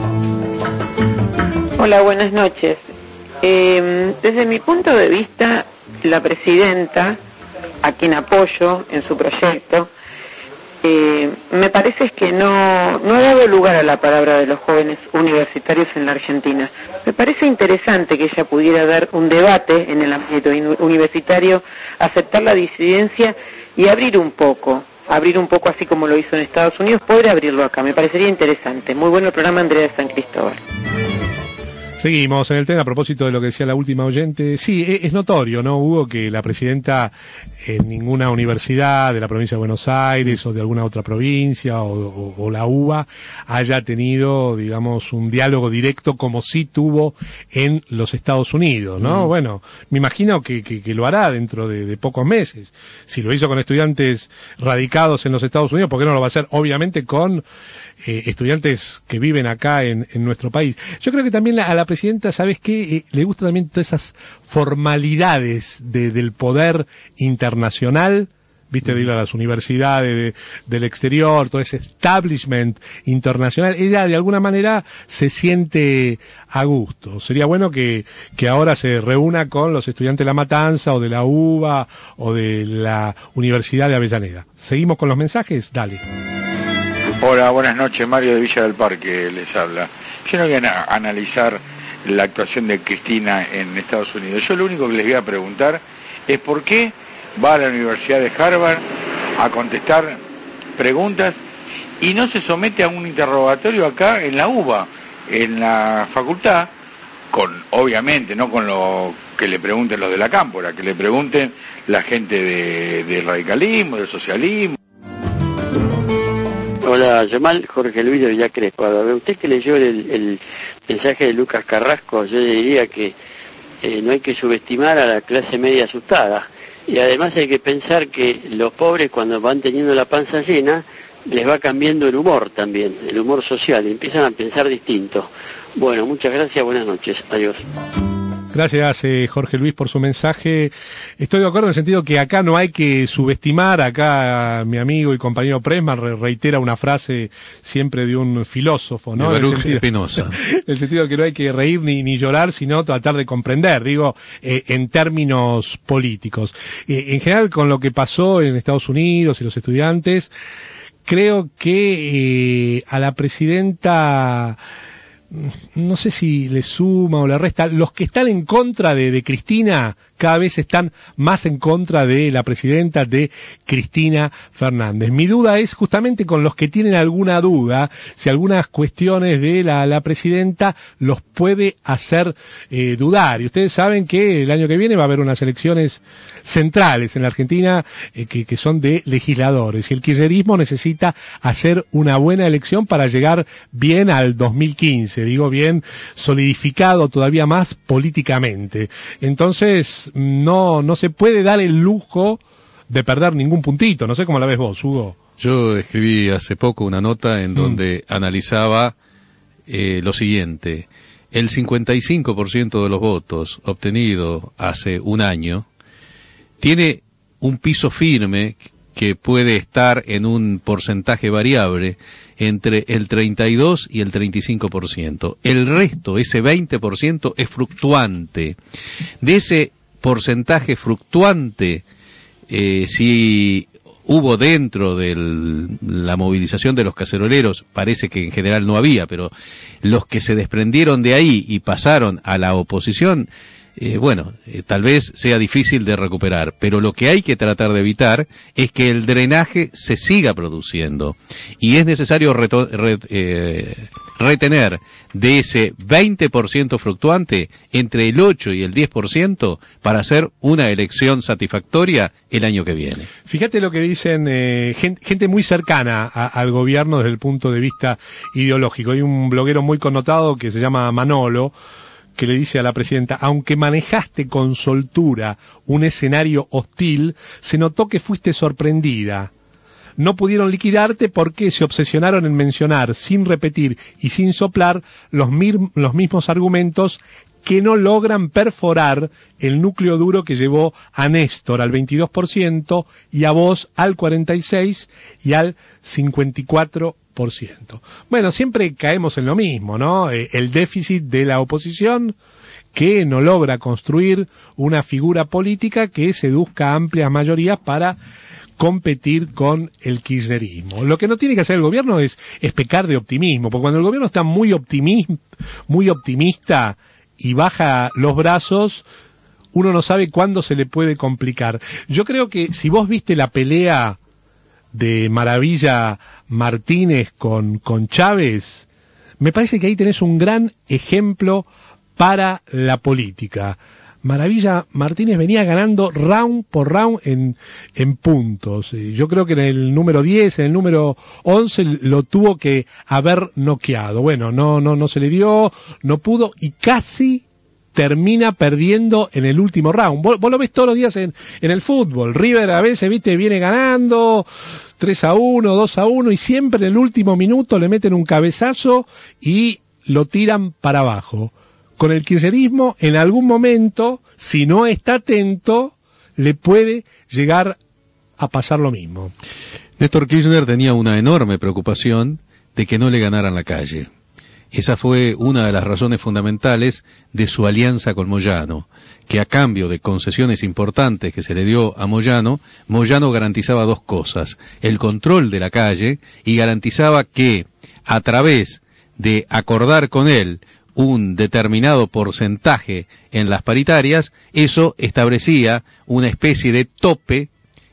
Hola, buenas noches. Eh, desde mi punto de vista, la presidenta, a quien apoyo en su proyecto, eh, me parece que no, no ha dado lugar a la palabra de los jóvenes universitarios en la Argentina. Me parece interesante que ella pudiera dar un debate en el ámbito universitario, aceptar la disidencia y abrir un poco, abrir un poco así como lo hizo en Estados Unidos, poder abrirlo acá. Me parecería interesante. Muy bueno el programa, Andrea de San Cristóbal. Seguimos en el tren a propósito de lo que decía la última oyente. Sí, es notorio, ¿no, Hugo, que la presidenta en ninguna universidad de la provincia de Buenos Aires o de alguna otra provincia o, o, o la U B A haya tenido, digamos, un diálogo directo como sí tuvo en los Estados Unidos, ¿no? Mm. Bueno, me imagino que, que, que lo hará dentro de, de pocos meses. Si lo hizo con estudiantes radicados en los Estados Unidos, ¿por qué no lo va a hacer? Obviamente con eh, estudiantes que viven acá en, en nuestro país. Yo creo que también la, a la presidenta, ¿sabes qué? Eh, le gustan también todas esas formalidades de, del poder internacional, viste, de ir a las universidades de, del exterior, todo ese establishment internacional. Ella de alguna manera se siente a gusto. Sería bueno que, que ahora se reúna con los estudiantes de La Matanza o de la U B A o de la Universidad de Avellaneda. ¿Seguimos con los mensajes? Dale. Hola, buenas noches, Mario de Villa del Parque les habla. Yo no voy a analizar la actuación de Cristina en Estados Unidos. Yo lo único que les voy a preguntar es por qué va a la Universidad de Harvard a contestar preguntas y no se somete a un interrogatorio acá en la U B A, en la facultad, con obviamente, no con lo que le pregunten los de la cámpora, que le pregunten la gente de, del radicalismo, del socialismo. Hola. Hola, Yamal, Jorge Luis de Villa Crespo. A ver, usted que leyó el, el mensaje de Lucas Carrasco, yo le diría que eh, no hay que subestimar a la clase media asustada. Y además hay que pensar que los pobres, cuando van teniendo la panza llena, les va cambiando el humor también, el humor social, y empiezan a pensar distinto. Bueno, muchas gracias, buenas noches, adiós. Gracias, eh, Jorge Luis, por su mensaje. Estoy de acuerdo en el sentido que acá no hay que subestimar. Acá mi amigo y compañero Presma re reitera una frase siempre de un filósofo, ¿no? De En el sentido, Spinoza. en el sentido de que no hay que reír ni, ni llorar, sino tratar de comprender, digo, eh, en términos políticos. Eh, en general, con lo que pasó en Estados Unidos y los estudiantes, creo que eh, a la presidenta, no sé si le suma o le resta, los que están en contra de, de Cristina cada vez están más en contra de la presidenta, de Cristina Fernández. Mi duda es justamente con los que tienen alguna duda, si algunas cuestiones de la, la presidenta los puede hacer eh, dudar. Y ustedes saben que el año que viene va a haber unas elecciones centrales en la Argentina eh, que, que son de legisladores. Y el kirchnerismo necesita hacer una buena elección para llegar bien al dos mil quince, digo bien solidificado todavía más políticamente. Entonces, no no se puede dar el lujo de perder ningún puntito. No sé cómo la ves vos, Hugo. Yo escribí hace poco una nota en donde mm. analizaba eh, lo siguiente. El cincuenta y cinco por ciento de los votos obtenidos hace un año tiene un piso firme que puede estar en un porcentaje variable entre el treinta y dos y el treinta y cinco por ciento. El resto, ese veinte por ciento, es fluctuante. De ese porcentaje fluctuante, eh, si hubo dentro de la movilización de los caceroleros, parece que en general no había, pero los que se desprendieron de ahí y pasaron a la oposición, eh, bueno, eh, tal vez sea difícil de recuperar, pero lo que hay que tratar de evitar es que el drenaje se siga produciendo, y es necesario reto, re, eh, retener de ese veinte por ciento fluctuante entre el ocho y el diez por ciento para hacer una elección satisfactoria el año que viene. Fíjate lo que dicen eh, gente, gente muy cercana a, al gobierno desde el punto de vista ideológico. Hay un bloguero muy connotado que se llama Manolo, que le dice a la presidenta: aunque manejaste con soltura un escenario hostil, se notó que fuiste sorprendida. No pudieron liquidarte porque se obsesionaron en mencionar, sin repetir y sin soplar, los, mir los mismos argumentos que no logran perforar el núcleo duro que llevó a Néstor al veintidós por ciento y a vos al cuarenta y seis por ciento y al cincuenta y cuatro por ciento. Bueno, siempre caemos en lo mismo, ¿no? Eh, el déficit de la oposición, que no logra construir una figura política que seduzca amplias mayorías para competir con el kirchnerismo. Lo que no tiene que hacer el gobierno es, es pecar de optimismo, porque cuando el gobierno está muy optimista, muy optimista y baja los brazos, uno no sabe cuándo se le puede complicar. Yo creo que si vos viste la pelea de Maravilla Martínez con, con Chávez, me parece que ahí tenés un gran ejemplo para la política. Maravilla Martínez venía ganando round por round en, en puntos. Yo creo que en el número diez, en el número once lo tuvo que haber noqueado. Bueno, no, no, no se le dio, no pudo y casi termina perdiendo en el último round. Vos, vos lo ves todos los días en, en el fútbol. River a veces, viste, viene ganando tres a uno, dos a uno y siempre en el último minuto le meten un cabezazo y lo tiran para abajo. Con el kirchnerismo, en algún momento, si no está atento, le puede llegar a pasar lo mismo. Néstor Kirchner tenía una enorme preocupación de que no le ganaran la calle. Esa fue una de las razones fundamentales de su alianza con Moyano, que a cambio de concesiones importantes que se le dio a Moyano, Moyano garantizaba dos cosas: el control de la calle, y garantizaba que, a través de acordar con él un determinado porcentaje en las paritarias, eso establecía una especie de tope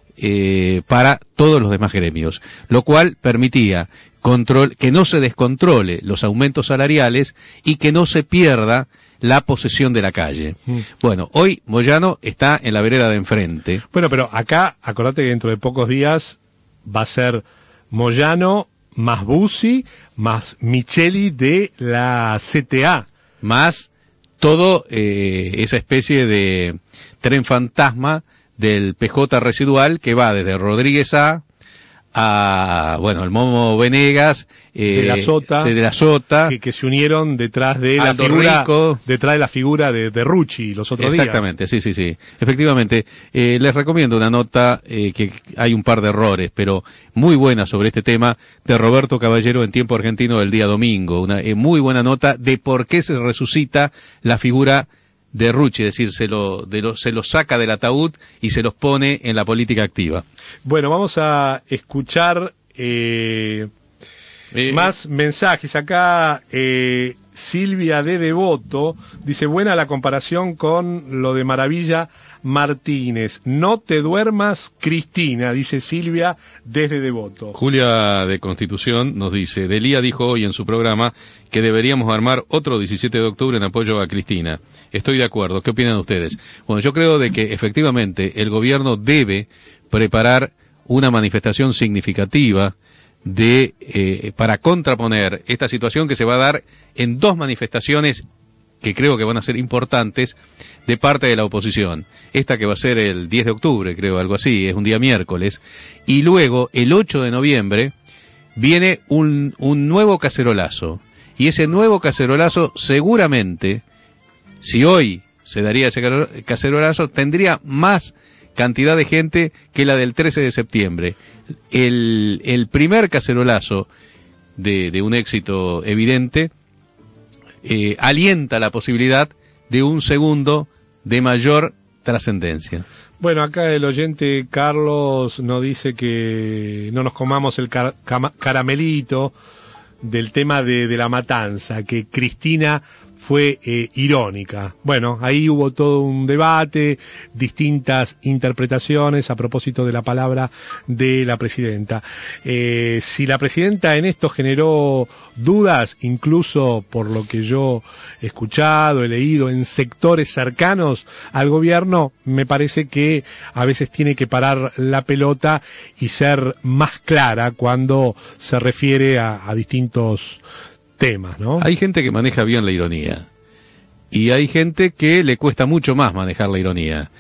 eh, para todos los demás gremios, lo cual permitía control, que no se descontrole los aumentos salariales y que no se pierda la posesión de la calle. Mm. Bueno, hoy Moyano está en la vereda de enfrente. Bueno, pero acá, acordate que dentro de pocos días va a ser Moyano más Bussi, más Micheli de la C T A. Más todo eh, esa especie de tren fantasma del P J residual que va desde Rodríguez A a, bueno, el Momo Venegas, eh, de la Sota, de, de la Sota que, que se unieron detrás de la Aldo figura, Rico. detrás de la figura de, de Rucci los otros Exactamente, días. sí, sí, sí. Efectivamente, eh, les recomiendo una nota eh, que hay un par de errores, pero muy buena sobre este tema, de Roberto Caballero en Tiempo Argentino del día domingo. Una eh, muy buena nota de por qué se resucita la figura de Rucci, es decir, se lo, de lo, se lo saca del ataúd y se los pone en la política activa. Bueno, vamos a escuchar eh, eh, más mensajes. Acá eh, Silvia de Devoto dice, buena la comparación con lo de Maravilla Martínez. No te duermas, Cristina, dice Silvia desde Devoto. Julia de Constitución nos dice, Delía dijo hoy en su programa que deberíamos armar otro diecisiete de octubre en apoyo a Cristina. Estoy de acuerdo. ¿Qué opinan ustedes? Bueno, yo creo de que efectivamente el gobierno debe preparar una manifestación significativa de eh, para contraponer esta situación que se va a dar en dos manifestaciones que creo que van a ser importantes de parte de la oposición. Esta que va a ser el diez de octubre, creo, algo así, es un día miércoles. Y luego, el ocho de noviembre, viene un, un nuevo cacerolazo. Y ese nuevo cacerolazo seguramente, si hoy se daría ese cacerolazo, tendría más cantidad de gente que la del trece de septiembre. El, el primer cacerolazo de, de un éxito evidente eh, alienta la posibilidad de un segundo de mayor trascendencia. Bueno, acá el oyente Carlos nos dice que no nos comamos el car caramelito del tema de, de la matanza, que Cristina fue eh, irónica. Bueno, ahí hubo todo un debate, distintas interpretaciones a propósito de la palabra de la presidenta. Eh, si la presidenta en esto generó dudas, incluso por lo que yo he escuchado, he leído en sectores cercanos al gobierno, me parece que a veces tiene que parar la pelota y ser más clara cuando se refiere a, a distintos temas, ¿no? Hay gente que maneja bien la ironía y hay gente que le cuesta mucho más manejar la ironía.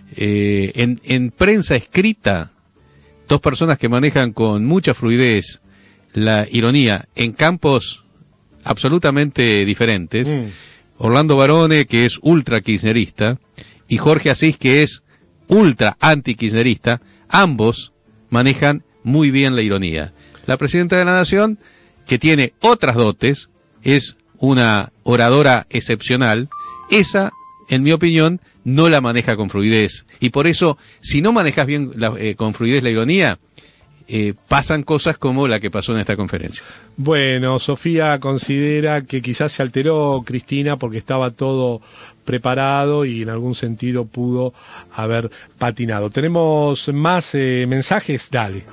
Eh, en, en prensa escrita, dos personas que manejan con mucha fluidez la ironía en campos absolutamente diferentes, mm. Orlando Barone, que es ultra kirchnerista, y Jorge Asís, que es ultra anti-kirchnerista, ambos manejan muy bien la ironía. La presidenta de la Nación, que tiene otras dotes, es una oradora excepcional, esa, en mi opinión, no la maneja con fluidez. Y por eso, si no manejas bien la, eh, con fluidez la ironía, eh, pasan cosas como la que pasó en esta conferencia. Bueno, Sofía considera que quizás se alteró Cristina porque estaba todo preparado y en algún sentido pudo haber patinado. ¿Tenemos más eh, mensajes? Dale.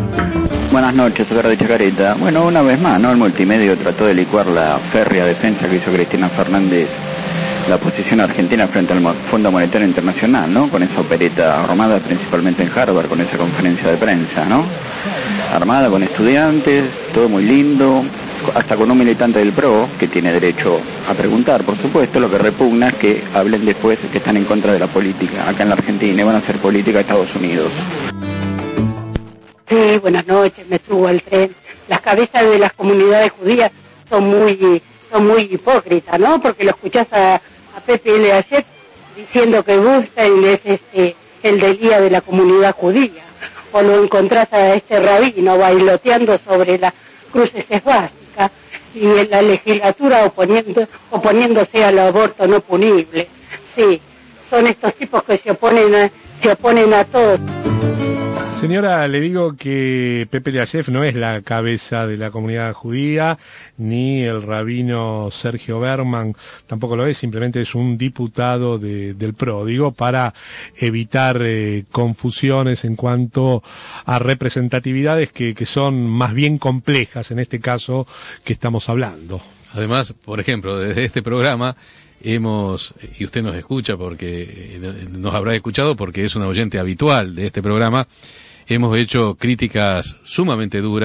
Buenas noches, Oscar de Chacareta. Bueno, una vez más, ¿no? El multimedio trató de licuar la férrea defensa que hizo Cristina Fernández, la posición argentina frente al Fondo Monetario Internacional, ¿no? Con esa opereta armada principalmente en Harvard, con esa conferencia de prensa, ¿no? Armada con estudiantes, todo muy lindo, hasta con un militante del P R O, que tiene derecho a preguntar, por supuesto. Lo que repugna es que hablen después que están en contra de la política acá en la Argentina y van a hacer política a Estados Unidos. Sí, buenas noches, me subo al tren. Las cabezas de las comunidades judías son muy son muy hipócritas, ¿no? Porque lo escuchás a, a Pepe L. Ayet diciendo que Bustein es este, el Delía de la comunidad judía. O lo encontrás a este rabino bailoteando sobre las cruces esvásticas y en la legislatura oponiendo, oponiéndose al aborto no punible. Sí, son estos tipos que se oponen a, se oponen a todo. Señora, le digo que Pepe Leayev no es la cabeza de la comunidad judía, ni el rabino Sergio Berman tampoco lo es, simplemente es un diputado de, del P R O, digo, para evitar eh, confusiones en cuanto a representatividades que, que son más bien complejas en este caso que estamos hablando. Además, por ejemplo, desde este programa hemos, y usted nos escucha porque nos habrá escuchado porque es un oyente habitual de este programa, hemos hecho críticas sumamente duras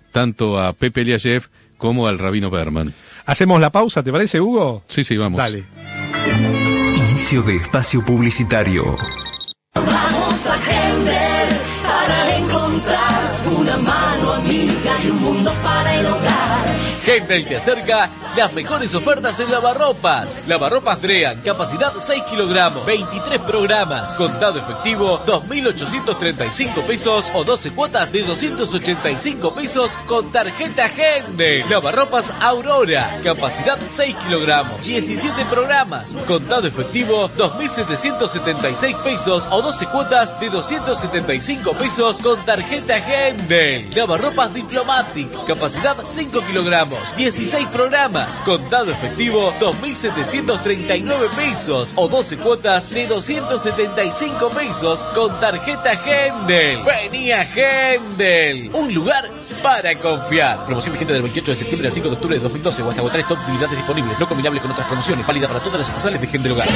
tanto a Pepe Eliashev como al Rabino Berman. Hacemos la pausa, ¿te parece, Hugo? Sí, sí, vamos. Dale. Inicio de espacio publicitario. Vamos a Hender para encontrar una mano amiga y un mundo para el hogar. Hender te acerca las mejores ofertas en lavarropas. Lavarropas Drean, capacidad seis kilogramos, veintitrés programas, contado efectivo dos mil ochocientos treinta y cinco pesos o doce cuotas de doscientos ochenta y cinco pesos con tarjeta Hender. Lavarropas Aurora, capacidad seis kilogramos, diecisiete programas, contado efectivo dos mil setecientos setenta y seis pesos o doce cuotas de doscientos setenta y cinco pesos con tarjeta Hender. Lavarropas Diplomatic, capacidad cinco kilogramos, dieciséis programas, contado efectivo dos mil setecientos treinta y nueve pesos o doce cuotas de doscientos setenta y cinco pesos con tarjeta Hendel. Vení a Hendel, un lugar para confiar. Promoción vigente del veintiocho de septiembre al cinco de octubre de dos mil doce o hasta agotar stock de unidades disponibles, no combinable con otras promociones, válida para todas las sucursales de Hendel Hogar.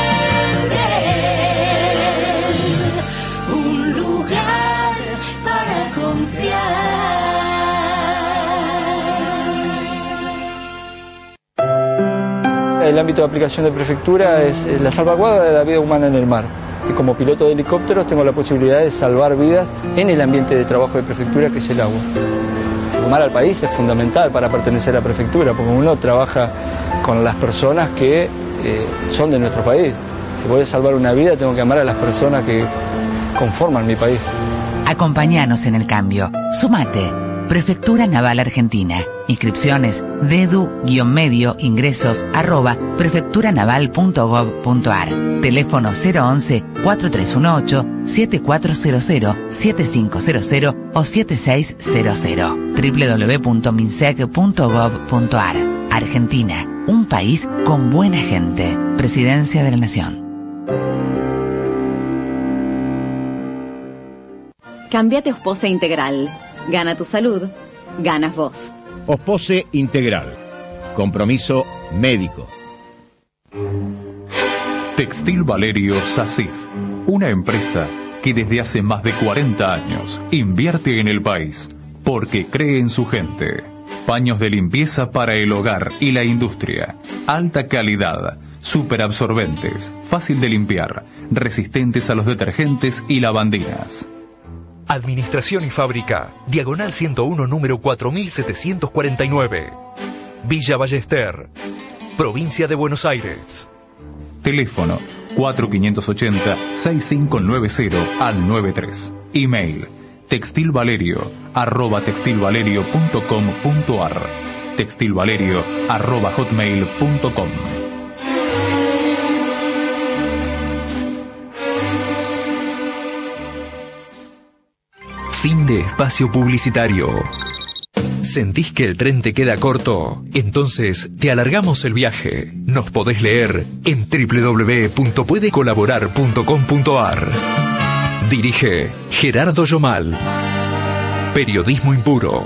Hendel, un lugar para confiar. El ámbito de aplicación de prefectura es la salvaguarda de la vida humana en el mar. Y como piloto de helicópteros tengo la posibilidad de salvar vidas en el ambiente de trabajo de prefectura, que es el agua. Amar al país es fundamental para pertenecer a prefectura, porque uno trabaja con las personas que eh, son de nuestro país. Si voy a salvar una vida, tengo que amar a las personas que conforman mi país. Acompáñanos en el cambio. Sumate. Prefectura Naval Argentina. Inscripciones dedu-medio ingresos arroba prefecturanaval punto gov punto ar. Teléfono cero once, cuatro tres uno ocho, siete cuatro cero cero, siete cinco cero cero o siete seis cero cero. doble u doble u doble u punto minsec punto gov punto ar. Argentina, un país con buena gente. Presidencia de la Nación. Cámbiate a Ospose Integral. Gana tu salud, ganas vos. Ospose Integral. Compromiso médico. Textil Valerio SACIF, una empresa que desde hace más de cuarenta años invierte en el país porque cree en su gente. Paños de limpieza para el hogar y la industria. Alta calidad, superabsorbentes, fácil de limpiar, resistentes a los detergentes y lavandinas. Administración y Fábrica, Diagonal ciento uno, número cuatro mil setecientos cuarenta y nueve. Villa Ballester, Provincia de Buenos Aires. Teléfono cuatro cinco ocho cero, seis cinco nueve cero al noventa y tres. Email textilvalerio arroba textilvalerio punto com punto ar. textilvalerio arroba hotmail punto com. Fin de espacio publicitario. ¿Sentís que el tren te queda corto? Entonces te alargamos el viaje. Nos podés leer en doble u doble u doble u punto puede colaborar punto com punto ar. Dirige Gerardo Yomal. Periodismo impuro.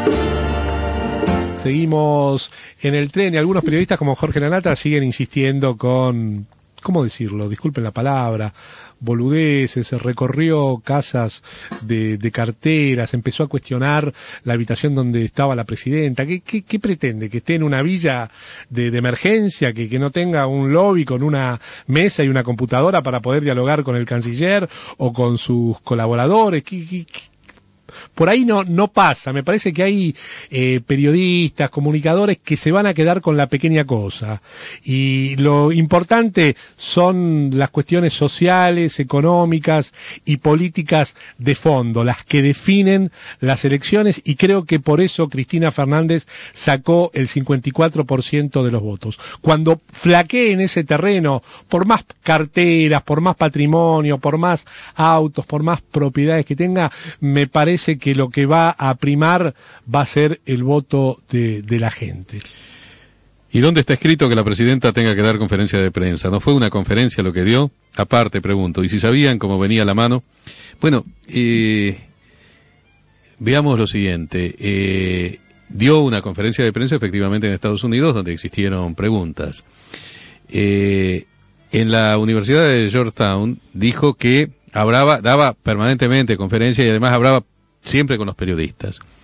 Seguimos en el tren y algunos periodistas como Jorge Lanata siguen insistiendo con, ¿cómo decirlo? Disculpen la palabra, boludeces, recorrió casas de, de carteras, empezó a cuestionar la habitación donde estaba la presidenta. ¿Qué, qué, qué pretende? ¿Que esté en una villa de, de emergencia? ¿Que, ¿Que no tenga un lobby con una mesa y una computadora para poder dialogar con el canciller o con sus colaboradores? ¿Qué, qué, qué? Por ahí no no pasa, me parece que hay eh, periodistas, comunicadores que se van a quedar con la pequeña cosa y lo importante son las cuestiones sociales, económicas y políticas de fondo, las que definen las elecciones, y creo que por eso Cristina Fernández sacó el cincuenta y cuatro por ciento de los votos. Cuando flaquee en ese terreno, por más carteras, por más patrimonio, por más autos, por más propiedades que tenga, me parece que lo que va a primar va a ser el voto de, de la gente. ¿Y dónde está escrito que la presidenta tenga que dar conferencia de prensa? ¿No fue una conferencia lo que dio? Aparte, pregunto, ¿y si sabían cómo venía la mano? Bueno, eh, veamos lo siguiente. Eh, dio una conferencia de prensa efectivamente en Estados Unidos donde existieron preguntas. Eh, en la Universidad de Georgetown dijo que hablaba, daba permanentemente conferencias y además hablaba siempre con los periodistas.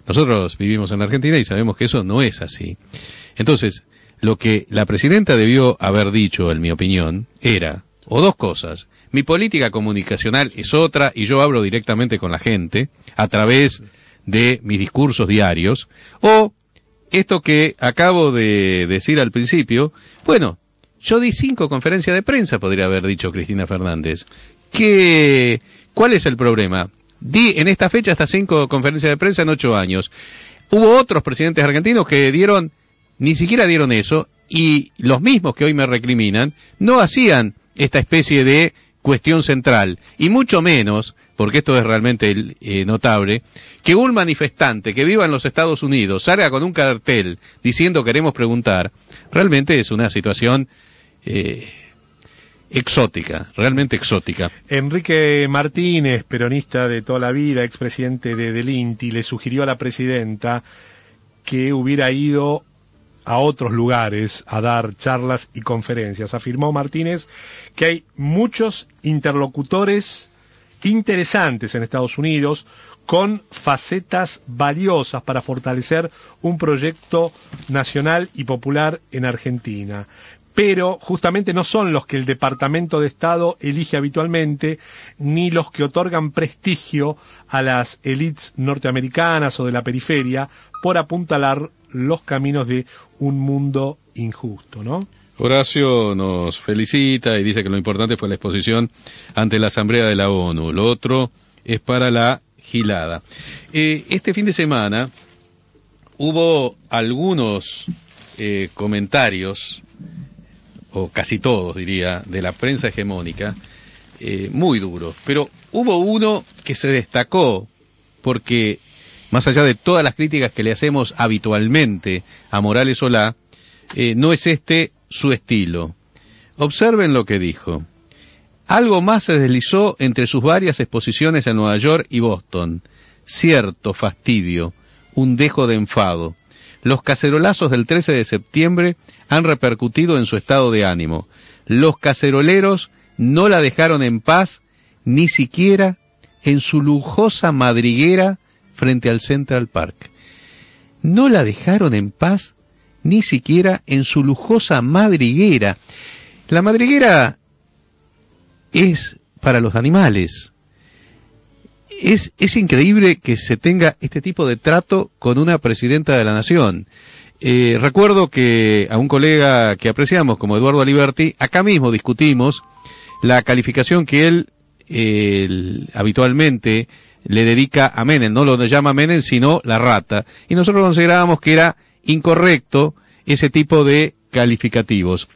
Nosotros vivimos en Argentina y sabemos que eso no es así. Entonces, lo que la presidenta debió haber dicho, en mi opinión, era, o dos cosas: mi política comunicacional es otra y yo hablo directamente con la gente a través de mis discursos diarios, o esto que acabo de decir al principio, bueno, yo di cinco conferencias de prensa, podría haber dicho Cristina Fernández. ¿Qué, ¿Cuál es el problema? Di en esta fecha hasta cinco conferencias de prensa en ocho años. Hubo otros presidentes argentinos que dieron, ni siquiera dieron eso, y los mismos que hoy me recriminan, no hacían esta especie de cuestión central, y mucho menos, porque esto es realmente eh, notable, que un manifestante que viva en los Estados Unidos salga con un cartel diciendo queremos preguntar, realmente es una situación eh, exótica, realmente exótica. Enrique Martínez, peronista de toda la vida, expresidente de Del Inti, le sugirió a la presidenta que hubiera ido a otros lugares a dar charlas y conferencias. Afirmó Martínez que hay muchos interlocutores interesantes en Estados Unidos con facetas valiosas para fortalecer un proyecto nacional y popular en Argentina. Pero justamente no son los que el Departamento de Estado elige habitualmente, ni los que otorgan prestigio a las élites norteamericanas o de la periferia por apuntalar los caminos de un mundo injusto, ¿no? Horacio nos felicita y dice que lo importante fue la exposición ante la Asamblea de la ONU. Lo otro es para la gilada. Eh, este fin de semana hubo algunos eh, comentarios, o casi todos diría, de la prensa hegemónica, eh, muy duros. Pero hubo uno que se destacó porque, más allá de todas las críticas que le hacemos habitualmente a Morales Solá, eh, no es este su estilo. Observen lo que dijo. Algo más se deslizó entre sus varias exposiciones en Nueva York y Boston. Cierto fastidio, un dejo de enfado. Los cacerolazos del trece de septiembre han repercutido en su estado de ánimo. Los caceroleros no la dejaron en paz, ni siquiera en su lujosa madriguera frente al Central Park. No la dejaron en paz, ni siquiera en su lujosa madriguera. La madriguera es para los animales. Es, es increíble que se tenga este tipo de trato con una presidenta de la nación. Eh, recuerdo que a un colega que apreciamos como Eduardo Aliberti, acá mismo discutimos la calificación que él eh, habitualmente le dedica a Menem. No lo llama Menem, sino la rata. Y nosotros considerábamos que era incorrecto ese tipo de calificativos.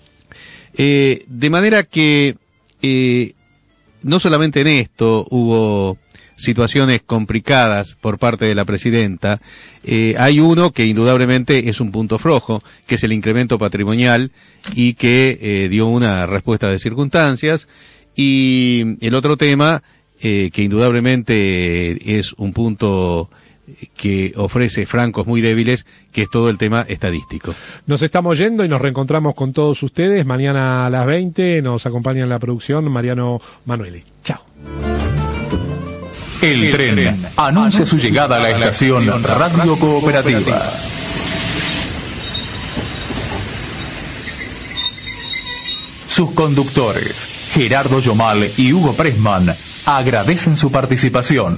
Eh, de manera que eh, no solamente en esto hubo situaciones complicadas por parte de la presidenta, eh, hay uno que indudablemente es un punto flojo, que es el incremento patrimonial y que eh, dio una respuesta de circunstancias, y el otro tema eh, que indudablemente es un punto que ofrece francos muy débiles, que es todo el tema estadístico. Nos estamos yendo y nos reencontramos con todos ustedes mañana a las veinte. Nos acompaña en la producción Mariano Manuele. Chao. El, el tren, tren anuncia su llegada a la estación Radio Cooperativa. Sus conductores, Gerardo Yomal y Hugo Pressman, agradecen su participación.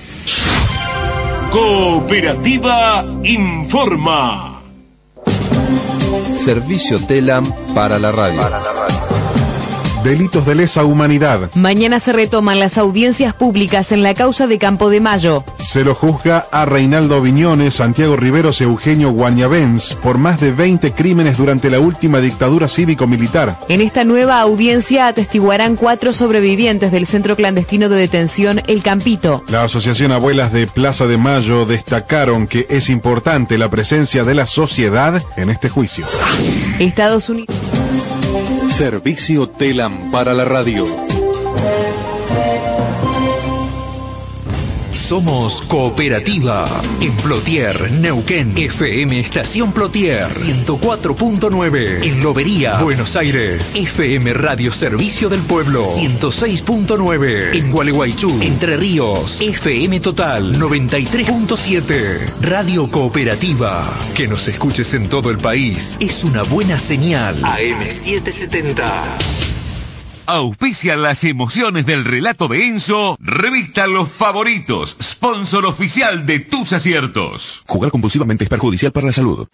Cooperativa informa. Servicio TELAM para la radio. Para la radio. Delitos de lesa humanidad. Mañana se retoman las audiencias públicas en la causa de Campo de Mayo. Se lo juzga a Reinaldo Viñones, Santiago Riveros y Eugenio Guañavens por más de veinte crímenes durante la última dictadura cívico-militar. En esta nueva audiencia atestiguarán cuatro sobrevivientes del centro clandestino de detención El Campito. La Asociación Abuelas de Plaza de Mayo destacaron que es importante la presencia de la sociedad en este juicio. Estados Unidos. Servicio TELAM para la radio. Somos Cooperativa. En Plotier, Neuquén, F M Estación Plotier, ciento cuatro punto nueve. En Lobería, Buenos Aires, F M Radio Servicio del Pueblo, ciento seis punto nueve. En Gualeguaychú, Entre Ríos, F M Total, noventa y tres punto siete. Radio Cooperativa. Que nos escuches en todo el país es una buena señal. A M setecientos setenta. Auspicia las emociones del relato de Enzo, revista Los Favoritos, sponsor oficial de tus aciertos. Jugar compulsivamente es perjudicial para la salud.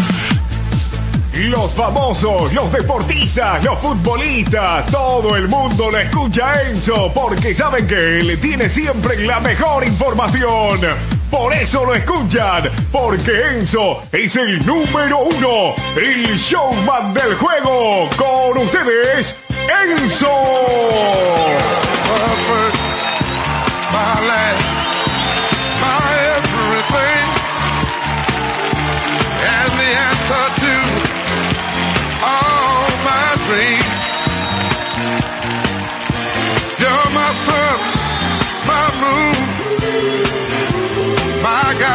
Los famosos, los deportistas, los futbolistas, todo el mundo lo escucha a Enzo porque saben que él tiene siempre la mejor información. Por eso lo escuchan, porque Enzo es el número uno, el showman del juego. Con ustedes, Enzo.